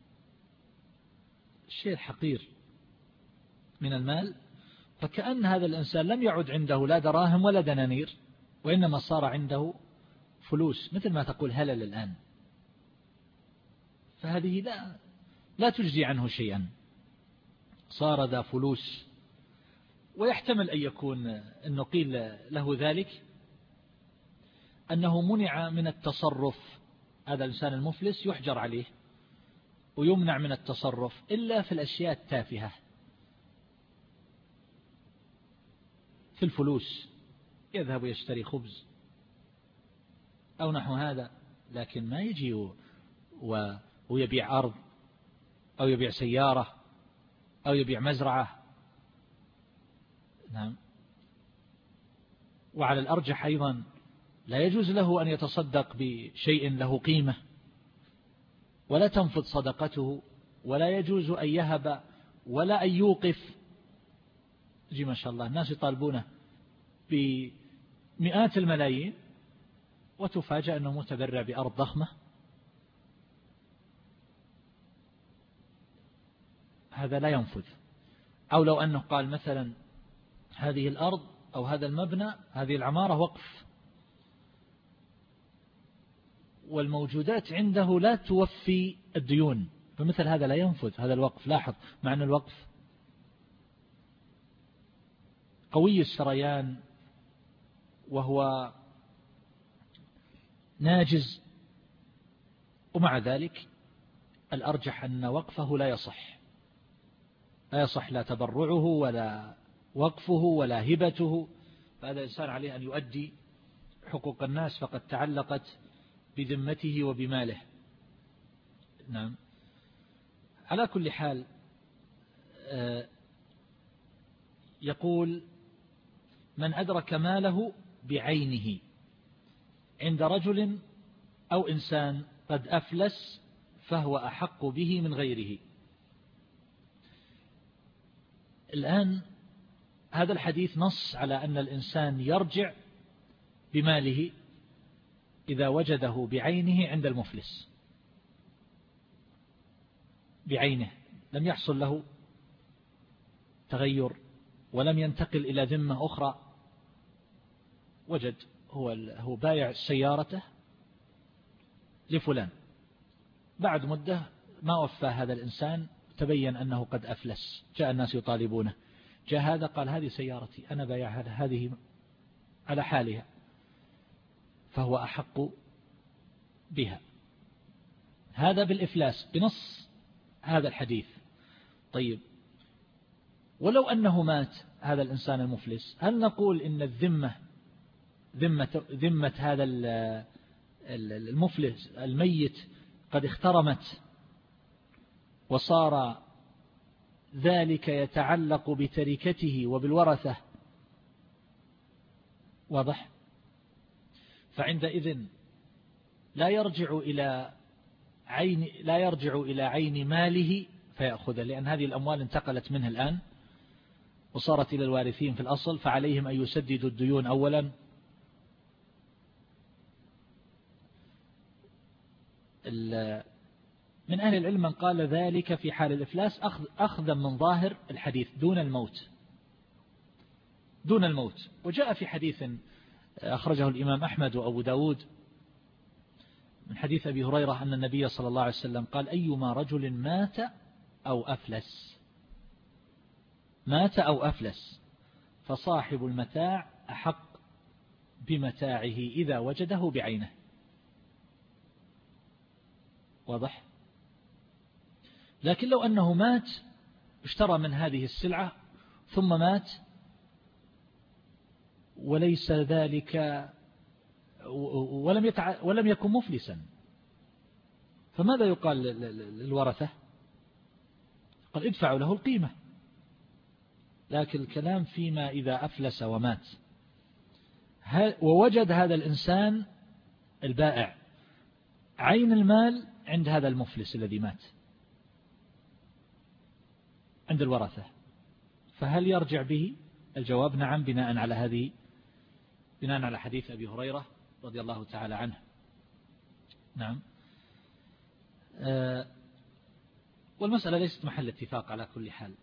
الشيء الحقير من المال. فكأن هذا الإنسان لم يعد عنده لا دراهم ولا دنانير، وإنما صار عنده فلوس، مثل ما تقول هلل الآن، فهذه لا لا تجزي عنه شيئا، صار ذا فلوس. ويحتمل أن يكون أنه قيل له ذلك أنه منع من التصرف، هذا الإنسان المفلس يحجر عليه ويمنع من التصرف إلا في الأشياء التافهة، في الفلوس يذهب يشتري خبز أو نحو هذا، لكن ما يجي ويبيع أرض أو يبيع سيارة أو يبيع مزرعة. نعم. وعلى الأرجح أيضا لا يجوز له أن يتصدق بشيء له قيمة ولا تنفذ صدقته، ولا يجوز أن يهب ولا أن يوقف. جي ما شاء الله الناس يطالبونه بمئات الملايين وتفاجأ أنه متبرع بأرض ضخمة، هذا لا ينفذ. أو لو أنه قال مثلا هذه الأرض أو هذا المبنى، هذه العمارة وقف، والموجودات عنده لا توفي الديون، فمثل هذا لا ينفذ هذا الوقف. لاحظ مع أن الوقف قوي السريان وهو ناجز، ومع ذلك الأرجح أن وقفه لا يصح، لا يصح لا تبرعه ولا وقفه ولا هبته، فهذا الإنسان عليه أن يؤدي حقوق الناس فقد تعلقت بذمته وبماله. نعم. على كل حال يقول من أدرك ماله بعينه عند رجل أو إنسان قد أفلس فهو أحق به من غيره. الآن هذا الحديث نص على أن الإنسان يرجع بماله إذا وجده بعينه عند المفلس، بعينه لم يحصل له تغير ولم ينتقل إلى ذمة أخرى، وجد هو هو بايع سيارته لفلان، بعد مدة ما وفى هذا الإنسان، تبين أنه قد أفلس، جاء الناس يطالبونه، جاء هذا قال هذه سيارتي أنا بايعها هذه على حالها، فهو أحق بها. هذا بالإفلاس بنص هذا الحديث. طيب ولو أنه مات هذا الإنسان المفلس، هل نقول إن الذمة ذمة, ذمة هذا المفلس الميت قد اخترمت وصار ذلك يتعلق بتركته وبالورثة؟ واضح؟ فعندئذ لا يرجع إلى عين لا يرجع إلى عين ماله فيأخذه، لأن هذه الأموال انتقلت منه الآن وصارت إلى الوارثين في الأصل، فعليهم أن يسددوا الديون أولا، من أهل العلم من قال ذلك في حال الإفلاس أخذا من ظاهر الحديث دون الموت دون الموت وجاء في حديث أخرجه الإمام أحمد وأبو داود من حديث أبي هريرة أن النبي صلى الله عليه وسلم قال أيما رجل مات أو أفلس مات أو أفلس فصاحب المتاع أحق بمتاعه إذا وجده بعينه. واضح؟ لكن لو أنه مات اشترى من هذه السلعة ثم مات وليس ذلك ولم يتع... ولم يكن مفلسا، فماذا يقال للورثة؟ قال ادفعوا له القيمة، لكن الكلام فيما إذا أفلس ومات ووجد هذا الإنسان البائع عين المال عند هذا المفلس الذي مات عند الورثة، فهل يرجع به؟ الجواب نعم، بناء على هذه بناء على حديث أبي هريرة رضي الله تعالى عنه. نعم. أه والمسألة ليست محل اتفاق على كل حال.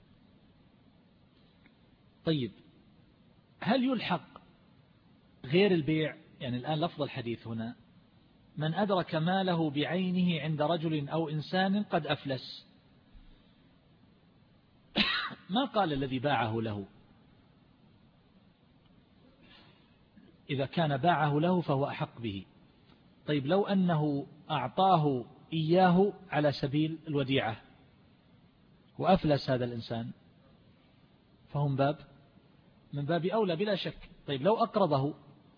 طيب هل يلحق غير البيع؟ يعني الآن لفظ الحديث هنا من أدرك ماله بعينه عند رجل أو إنسان قد أفلس، ما قال الذي باعه له، إذا كان باعه له فهو أحق به. طيب لو أنه أعطاه إياه على سبيل الوديعة وأفلس هذا الإنسان فهم باب من باب أولى بلا شك. طيب لو أقرضه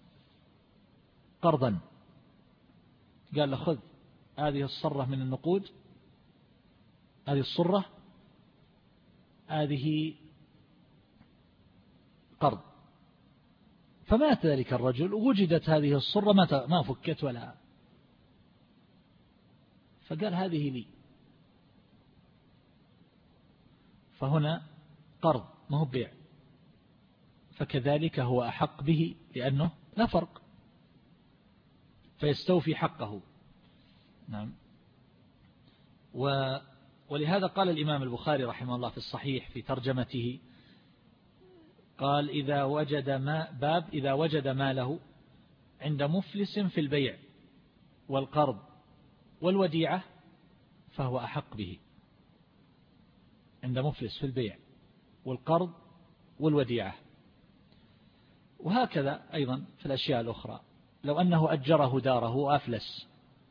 قرضا قال له خذ هذه الصرة من النقود، هذه الصرة هذه قرض، فمات ذلك الرجل ووجدت هذه الصرة ما فكت ولا، فقال هذه لي، فهنا قرض ما هو بيع، فكذلك هو أحق به لأنه لا فرق، فيستوفي حقه. نعم. ولهذا قال الإمام البخاري رحمه الله في الصحيح في ترجمته قال إذا وجد ما باب إذا وجد ماله عند مفلس في البيع والقرض والوديعة فهو أحق به عند مفلس في البيع، والقرض والوديعة. وهكذا أيضا في الأشياء الأخرى، لو أنه أجره داره وأفلس،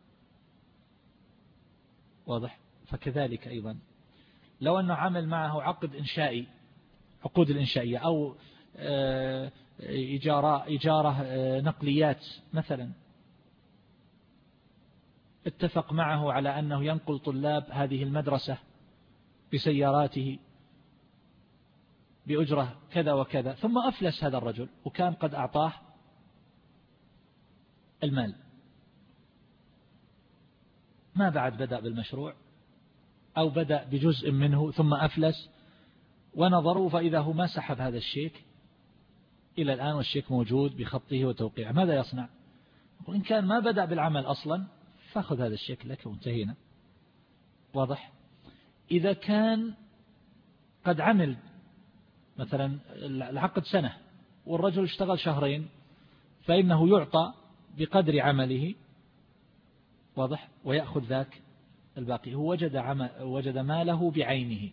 واضح، فكذلك أيضا لو أنه عمل معه عقد إنشائي، عقود الإنشائية، أو إجارة, إجارة نقليات مثلا، اتفق معه على أنه ينقل طلاب هذه المدرسة بسياراته بأجرة كذا وكذا، ثم أفلس هذا الرجل وكان قد أعطاه المال، ما بعد بدأ بالمشروع أو بدأ بجزء منه ثم أفلس، ونظروا فإذا هو ما سحب هذا الشيك إلى الآن والشيك موجود بخطه وتوقيعه، ماذا يصنع؟ وإن كان ما بدأ بالعمل أصلا فأخذ هذا الشيك لك وانتهينا، واضح. إذا كان قد عمل مثلا العقد سنة والرجل اشتغل شهرين، فإنه يعطى بقدر عمله، واضح، ويأخذ ذاك الباقي. هو وجد, عمل وجد ماله بعينه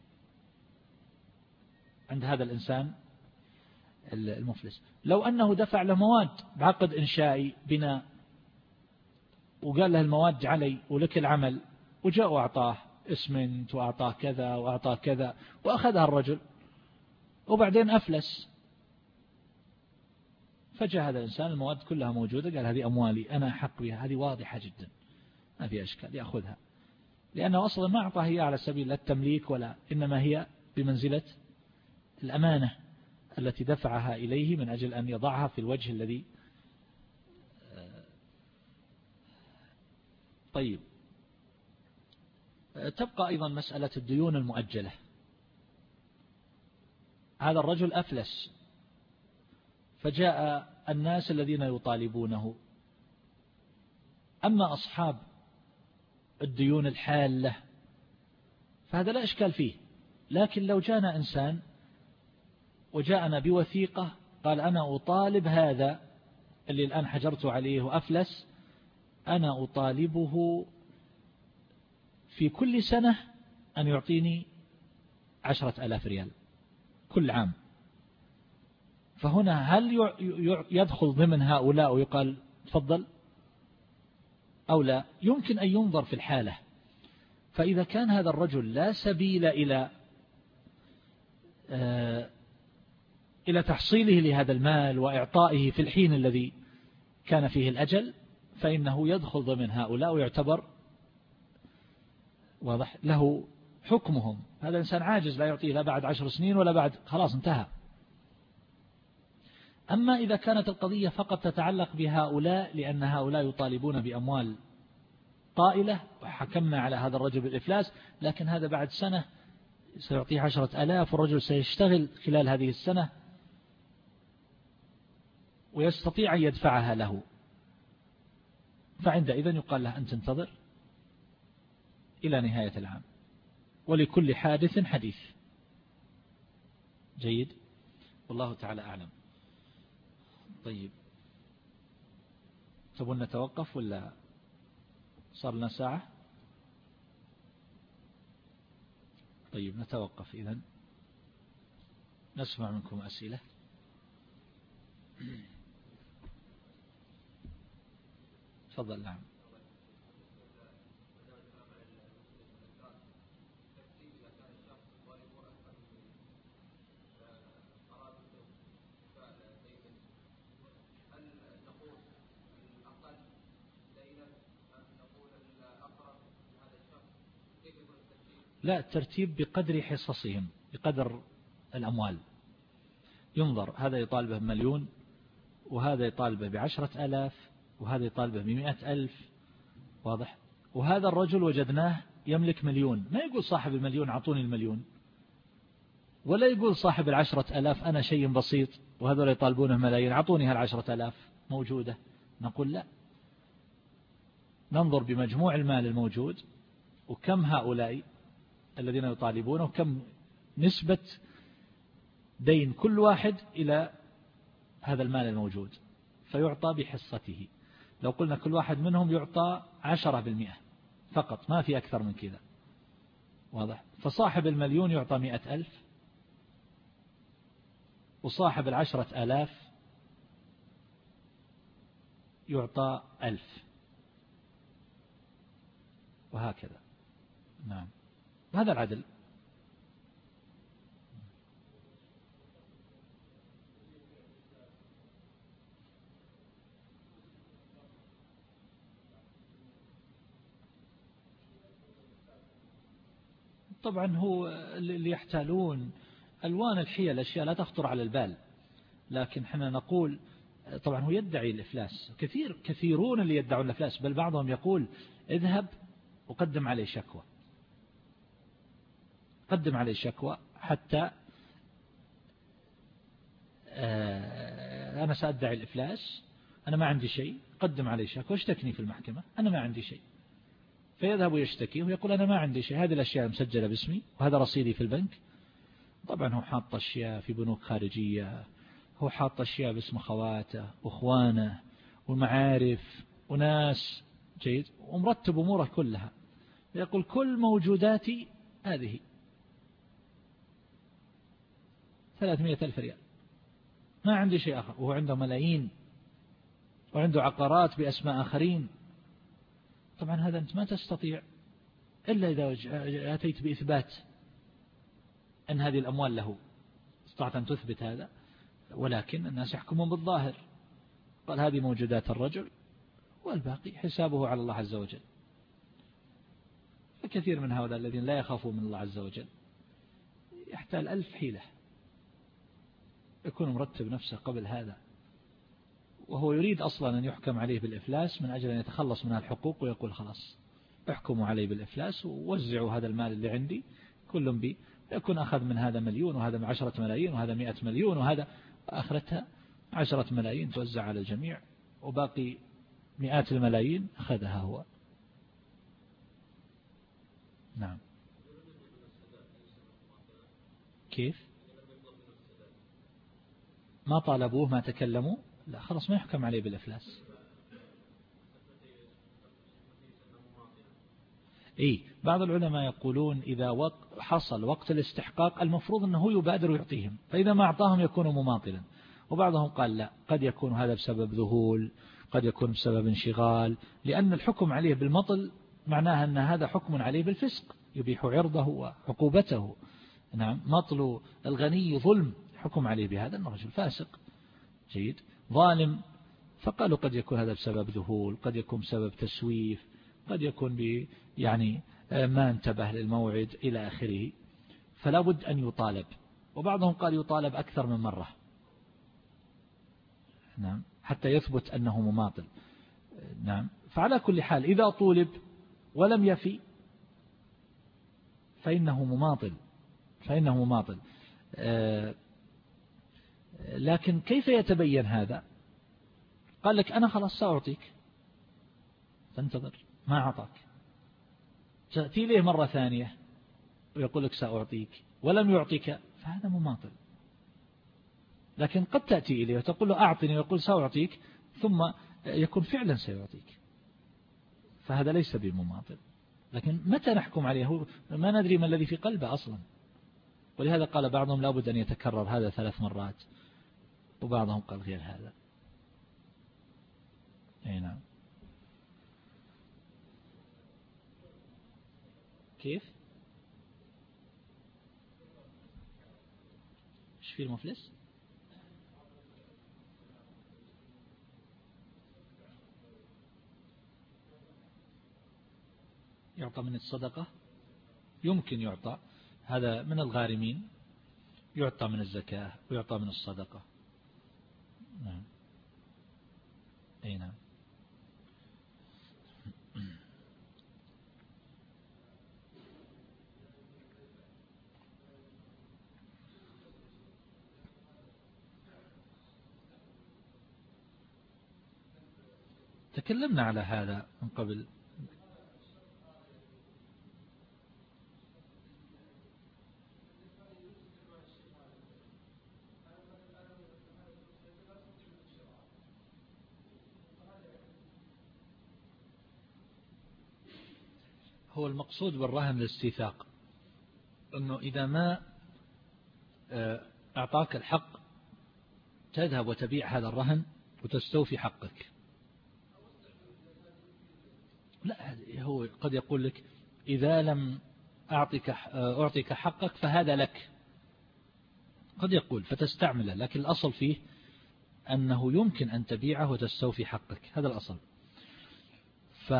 عند هذا الإنسان المفلس. لو أنه دفع له مواد بعقد إنشائي بناء وقال له المواد علي ولك العمل، وجاء وأعطاه اسمنت وأعطاه كذا وأعطاه كذا وأخذها الرجل وبعدين أفلس، فجاء هذا الإنسان المواد كلها موجودة، قال هذه أموالي أنا أحق بها، هذه واضحة جدا ما في أشكال، يأخذها، لأنه أصلا ما أعطاه هي على سبيل التمليك ولا، إنما هي بمنزلة الأمانة التي دفعها إليه من أجل أن يضعها في الوجه الذي. طيب، تبقى أيضا مسألة الديون المؤجلة. هذا الرجل أفلس، فجاء الناس الذين يطالبونه، أما أصحاب الديون الحالة فهذا لا إشكال فيه، لكن لو جاءنا إنسان وجاءنا بوثيقة قال أنا أطالب هذا اللي الآن حجرت عليه وأفلس، أنا أطالبه في كل سنة أن يعطيني عشرة ألاف ريال كل عام، فهنا هل يدخل ضمن هؤلاء ويقال تفضل أو لا؟ يمكن أن ينظر في الحالة. فإذا كان هذا الرجل لا سبيل إلى إلى تحصيله لهذا المال وإعطائه في الحين الذي كان فيه الأجل، فإنه يدخل ضمن هؤلاء ويعتبر واضح له حكمهم. هذا إنسان عاجز لا يعطيه لا بعد عشر سنين ولا بعد، خلاص انتهى. أما إذا كانت القضية فقط تتعلق بهؤلاء لأن هؤلاء يطالبون بأموال طائلة وحكمنا على هذا الرجل بالإفلاس، لكن هذا بعد سنة سيعطيه عشرة ألاف والرجل سيشتغل خلال هذه السنة ويستطيع أن يدفعها له، فعندئذ يقال له أنت تنتظر إلى نهاية العام، ولكل حادث حديث. جيد، والله تعالى أعلم. طيب، تبون نتوقف ولا صار لنا ساعة؟ طيب نتوقف إذن، نسمع منكم أسئلة. تفضل. نعم. لا، الترتيب بقدر حصصهم، بقدر الأموال، ينظر هذا يطالبه بمليون وهذا يطالبه بعشرة ألاف وهذا يطالبه بمئة ألف، واضح. وهذا الرجل وجدناه يملك مليون، ما يقول صاحب المليون أعطوني المليون، ولا يقول صاحب العشرة ألاف أنا شيء بسيط وهذول يطالبونه ملايين أعطوني هالعشرة ألاف موجودة. نقول لا، ننظر بمجموع المال الموجود وكم هؤلاء الذين يطالبونه وكم نسبة دين كل واحد إلى هذا المال الموجود، فيعطى بحصته. لو قلنا كل واحد منهم يعطى عشرة بالمئة فقط، ما في أكثر من كذا، واضح؟ فصاحب المليون يعطى مئة ألف، وصاحب العشرة آلاف يعطى ألف، وهكذا. نعم، هذا العدل. طبعا هو اللي يحتالون ألوان الحيل، أشياء لا تخطر على البال، لكن احنا نقول طبعا هو يدعي الإفلاس، كثير كثيرون اللي يدعون الإفلاس، بل بعضهم يقول اذهب وقدم عليه شكوى، قدم عليه شكوى حتى أنا سأدعي الإفلاس، أنا ما عندي شيء، قدم عليه شكوى اشتكني في المحكمة، أنا ما عندي شيء. فيذهب ويشتكي ويقول أنا ما عندي شيء، هذه الأشياء مسجلة باسمي وهذا رصيدي في البنك. طبعا هو حاط أشياء في بنوك خارجية، هو حاط أشياء باسم خواته وأخوانه ومعارف وناس، جيد، ومرتب أموره كلها. يقول كل موجوداتي هذه ثلاثمائة ألف ريال، ما عندي شيء آخر، وهو عنده ملايين وعنده عقارات بأسماء آخرين. طبعا هذا أنت ما تستطيع إلا إذا أتيت بإثبات أن هذه الأموال له، استطعت أن تثبت هذا، ولكن الناس يحكمون بالظاهر، قال هذه موجودات الرجل والباقي حسابه على الله عز وجل. فكثير من هؤلاء الذين لا يخافون من الله عز وجل يحتال ألف حيلة، يكون مرتب نفسه قبل هذا، وهو يريد أصلا أن يحكم عليه بالإفلاس من أجل أن يتخلص من الحقوق، ويقول خلاص احكموا عليه بالإفلاس ووزعوا هذا المال اللي عندي كل بي، يكون أخذ من هذا مليون وهذا عشرة ملايين وهذا مئة مليون وهذا آخرتها عشرة ملايين توزع على الجميع، وباقي مئات الملايين أخذها هو. نعم. كيف؟ ما طالبوه ما تكلموا، لا خلاص ما يحكم عليه بالإفلاس. إيه، بعض العلماء يقولون إذا حصل وقت الاستحقاق المفروض أنه يبادر ويعطيهم، فإذا ما أعطاهم يكون مماطلا. وبعضهم قال لا، قد يكون هذا بسبب ذهول، قد يكون بسبب انشغال، لأن الحكم عليه بالمطل معناها أن هذا حكم عليه بالفسق يبيح عرضه وعقوبته. نعم، مطل الغني ظلم، حكم عليه بهذا أنه رجل فاسق، جيد، ظالم. فقالوا قد يكون هذا بسبب ذهول، قد يكون بسبب تسويف، قد يكون ب يعني ما انتبه للموعد إلى آخره، فلا بد أن يطالب. وبعضهم قال يطالب أكثر من مرة، نعم، حتى يثبت أنه مماطل. نعم، فعلى كل حال إذا طولب ولم يفي فإنه مماطل، فإنه مماطل. لكن كيف يتبين هذا؟ قال لك أنا خلاص سأعطيك، تنتظر ما أعطاك، تأتي له مرة ثانية ويقول لك سأعطيك ولم يعطيك، فهذا مماطل. لكن قد تأتي إليه وتقول له أعطني ويقول سأعطيك، ثم يكون فعلا سيعطيك، فهذا ليس بمماطل. لكن متى نحكم عليه؟ ما ندري ما الذي في قلبه أصلا. ولهذا قال بعضهم لابد أن يتكرر هذا ثلاث مرات، وبعضهم قال غير هذا. أي نعم. كيف؟ إيش في المفلس؟ يعطى من الصدقة؟ يمكن يعطى، هذا من الغارمين، يعطى من الزكاة ويعطى من الصدقة. نعم. أي نعم. تكلمنا على هذا من قبل. هو المقصود بالرهن الاستيثاق، أنه إذا ما أعطاك الحق تذهب وتبيع هذا الرهن وتستوفي حقك. لا، هو قد يقول لك إذا لم أعطيك أعطيك حقك فهذا لك، قد يقول فتستعمله، لكن الأصل فيه أنه يمكن أن تبيعه وتستوفي حقك، هذا الأصل. ف...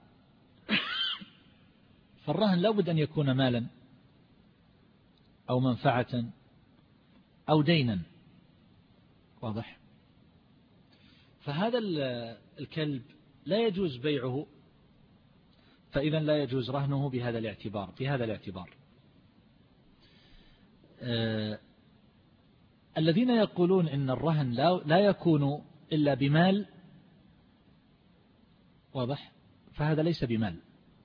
فالرهن لا بد أن يكون مالا أو منفعة أو دينا، واضح؟ فهذا الكلب لا يجوز بيعه، فإذا لا يجوز رهنه بهذا الاعتبار في هذا الاعتبار. آه الذين يقولون إن الرهن لا, لا يكون إلا بمال، واضح؟ فهذا ليس بمال،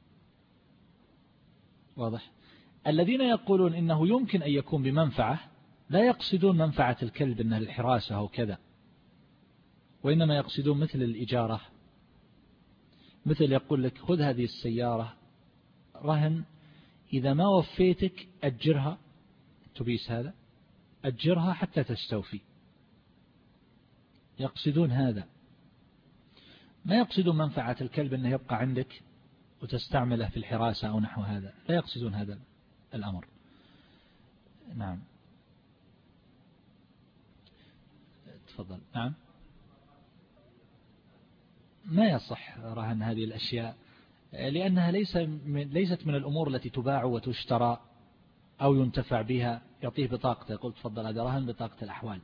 واضح؟ الذين يقولون إنه يمكن أن يكون بمنفعة لا يقصدون منفعة الكلب إنها الحراسة أو كذا، وإنما يقصدون مثل الإجارة، مثل يقول لك خذ هذه السيارة رهن، إذا ما وفيتك أجرها، تبيس هذا أجرها حتى تستوفي. يقصدون هذا، ما يقصدون منفعة الكلب أنه يبقى عندك وتستعمله في الحراسة أو نحو هذا، لا يقصدون هذا الأمر. نعم تفضل. نعم ما يصح رهن هذه الأشياء، لأنها ليس من ليست من الأمور التي تباع وتشترى أو ينتفع بها. يعطيه بطاقته، يقول تفضل هذا رهن بطاقة الأحوال.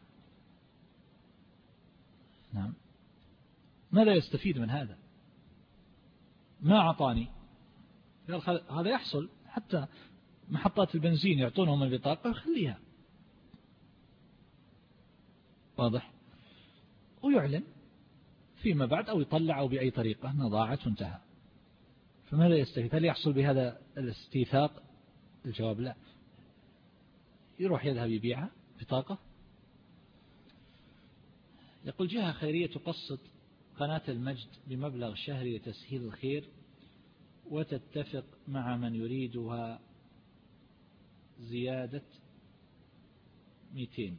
نعم ماذا يستفيد من هذا؟ ما أعطاني، هذا يحصل حتى محطات البنزين يعطونهم البطاقة ويخليها، واضح؟ ويعلن فيما بعد أو يطلع أو بأي طريقة أنها ضاعت وانتهى. فماذا يستفيد؟ هل يحصل بهذا الاستيثاق؟ الجواب لا، يروح يذهب يبيعها بطاقة. يقول جهة خيرية تقسط قناة المجد بمبلغ شهري لتسهيل الخير وتتفق مع من يريدها زيادة مئتين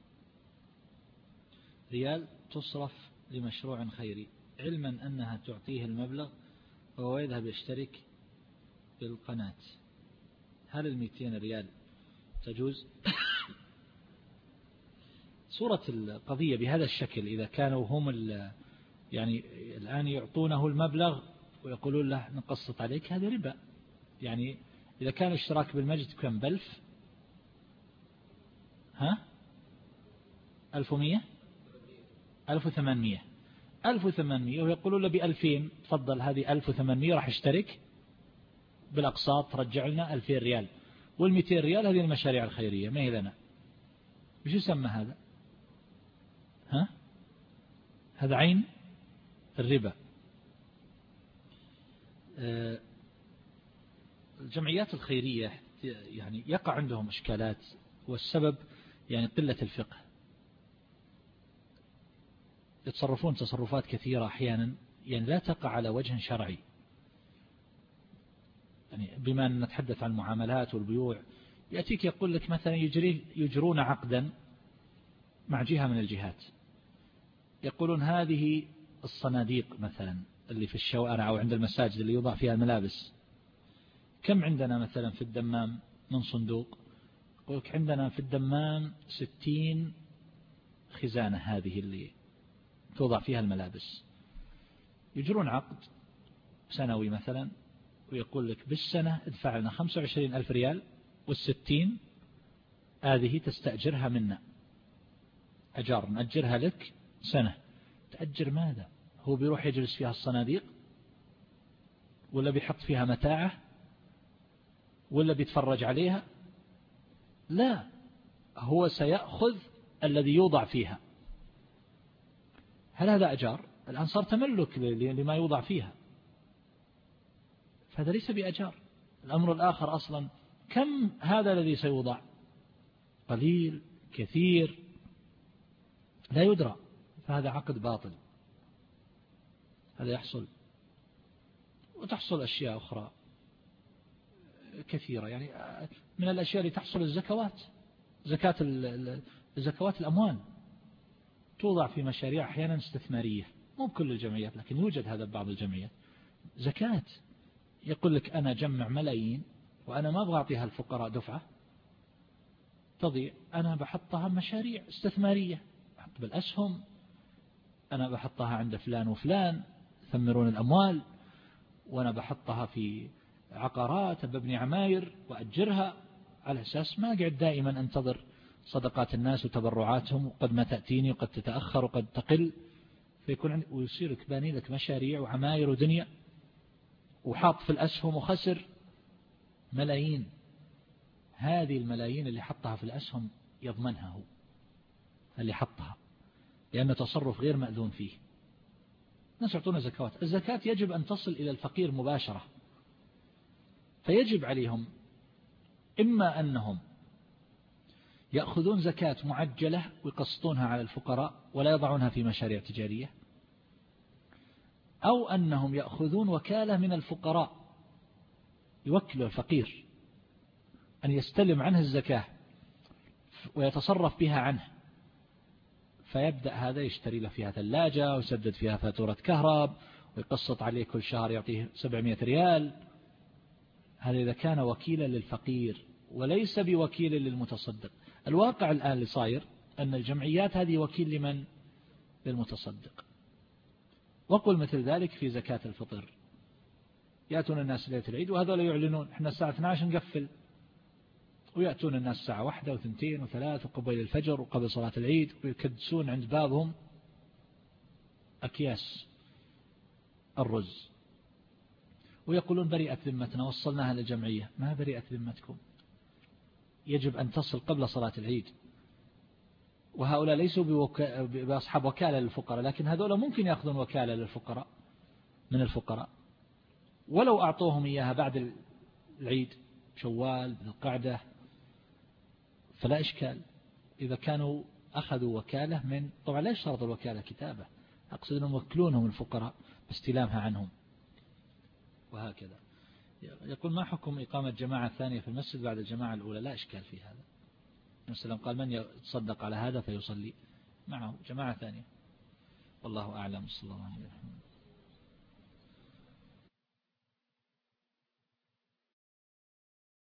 ريال تصرف لمشروع خيري، علما أنها تعطيه المبلغ وهو يذهب يشترك بالقناة. هل المئتين ريال تجوز؟ صورة القضية بهذا الشكل، إذا كانوا هم يعني الآن يعطونه المبلغ ويقولون له نقسط عليك، هذا ربا. يعني إذا كان اشتراك بالمجد كم بلف، ها ألف ومية ألف وثمانمية ألف وثمانمية ويقولون له بألفين، تفضل هذه ألف وثمانمية راح اشترك بالأقساط، رجع لنا ألفين ريال، والمئتين ريال هذه المشاريع الخيرية ما هي لنا. وش يسمى هذا؟ ها هذا عين الربا. الجمعيات الخيرية يعني يقع عندهم إشكالات، والسبب يعني قلة الفقه، يتصرفون تصرفات كثيرة أحيانا يعني لا تقع على وجه شرعي. يعني بما أن نتحدث عن المعاملات والبيوع، يأتيك يقول لك مثلا يجري يجرون عقدا مع جهة من الجهات، يقولون هذه الصناديق مثلا اللي في الشوارع أو عند المساجد اللي يوضع فيها الملابس، كم عندنا مثلا في الدمام من صندوق؟ يقول لك عندنا في الدمام ستين خزانة هذه اللي توضع فيها الملابس. يجرون عقد سنوي مثلا ويقول لك بالسنة ادفع لنا خمسة وعشرين ألف ريال، والستين هذه تستأجرها منا، أجار نأجرها لك سنة. تأجر ماذا؟ هو بيروح يجلس فيها الصناديق، ولا بيحط فيها متاعه، ولا بيتفرج عليها؟ لا، هو سيأخذ الذي يوضع فيها. هل هذا أجار؟ الآن صار تملك لما يوضع فيها، فهذا ليس بأجار. الأمر الآخر أصلا كم هذا الذي سيوضع؟ قليل كثير لا يدرى، فهذا عقد باطل. هذا يحصل، وتحصل أشياء أخرى كثيرة، يعني من الأشياء اللي تحصل الزكوات، زكاة زكوات الأموال توضع في مشاريع أحيانا استثمارية، مو بكل الجمعيات لكن يوجد هذا بعض الجمعيات، زكاة يقول لك أنا جمع ملايين وأنا ما أبغى أعطيها الفقراء دفعة تضيع، أنا بحطها مشاريع استثمارية، بحط بالأسهم، أنا بحطها عند فلان وفلان ثمرون الأموال، وأنا بحطها في عقارات، ببني عماير وأجرها، على أساس ما قاعد دائما أنتظر صدقات الناس وتبرعاتهم، وقد ما تأتيني وقد تتأخر وقد تقل، فيكون عندي ويصير كباني لك مشاريع وعماير ودنيا، وحاط في الأسهم وخسر ملايين. هذه الملايين اللي حطها في الأسهم يضمنها هو اللي حطها، لأنه تصرف غير مأذون فيه. الناس يعطون زكوات، الزكاة يجب أن تصل إلى الفقير مباشرة، فيجب عليهم إما أنهم يأخذون زكاة معجلة ويقسطونها على الفقراء ولا يضعونها في مشاريع تجارية، أو أنهم يأخذون وكالة من الفقراء، يوكلوا الفقير أن يستلم عنه الزكاة ويتصرف بها عنه، فيبدأ هذا يشتري له فيها ثلاجة ويسدد فيها فاتورة كهرب ويقسط عليه كل شهر يعطيه سبعمائة ريال. هذا إذا كان وكيلا للفقير وليس بوكيل للمتصدق. الواقع الآن اللي صاير أن الجمعيات هذه وكيل لمن؟ للمتصدق. وقل مثل ذلك في زكاة الفطر، يأتون الناس ليلة العيد وهذول يعلنون إحنا الساعة اثنتي عشرة نقفل، ويأتون الناس الساعة واحدة واثنتين وثلاث وقبيل الفجر وقبل صلاة العيد، ويكدسون عند بابهم أكياس الرز ويقولون بريئة ذمتنا وصلناها للجمعية. ما بريئة ذمتكم، يجب أن تصل قبل صلاة العيد. وهؤلاء ليسوا بوكا... بأصحاب وكالة للفقراء، لكن هذول ممكن يأخذون وكالة للفقراء من الفقراء، ولو أعطوهم إياها بعد العيد شوال بالقعدة فلا إشكال. إذا كانوا أخذوا وكالة من، طبعا لا يشترط الوكالة كتابة، أقصد أنهم يوكلونهم الفقراء باستلامها عنهم. وهكذا يقول ما حكم إقامة جماعة ثانية في المسجد بعد الجماعة الأولى؟ لا إشكال في هذا. النبي صلى الله عليه وسلم قال من يتصدق على هذا فيصلي معه جماعة ثانية. والله أعلم. صلى الله عليه وسلم.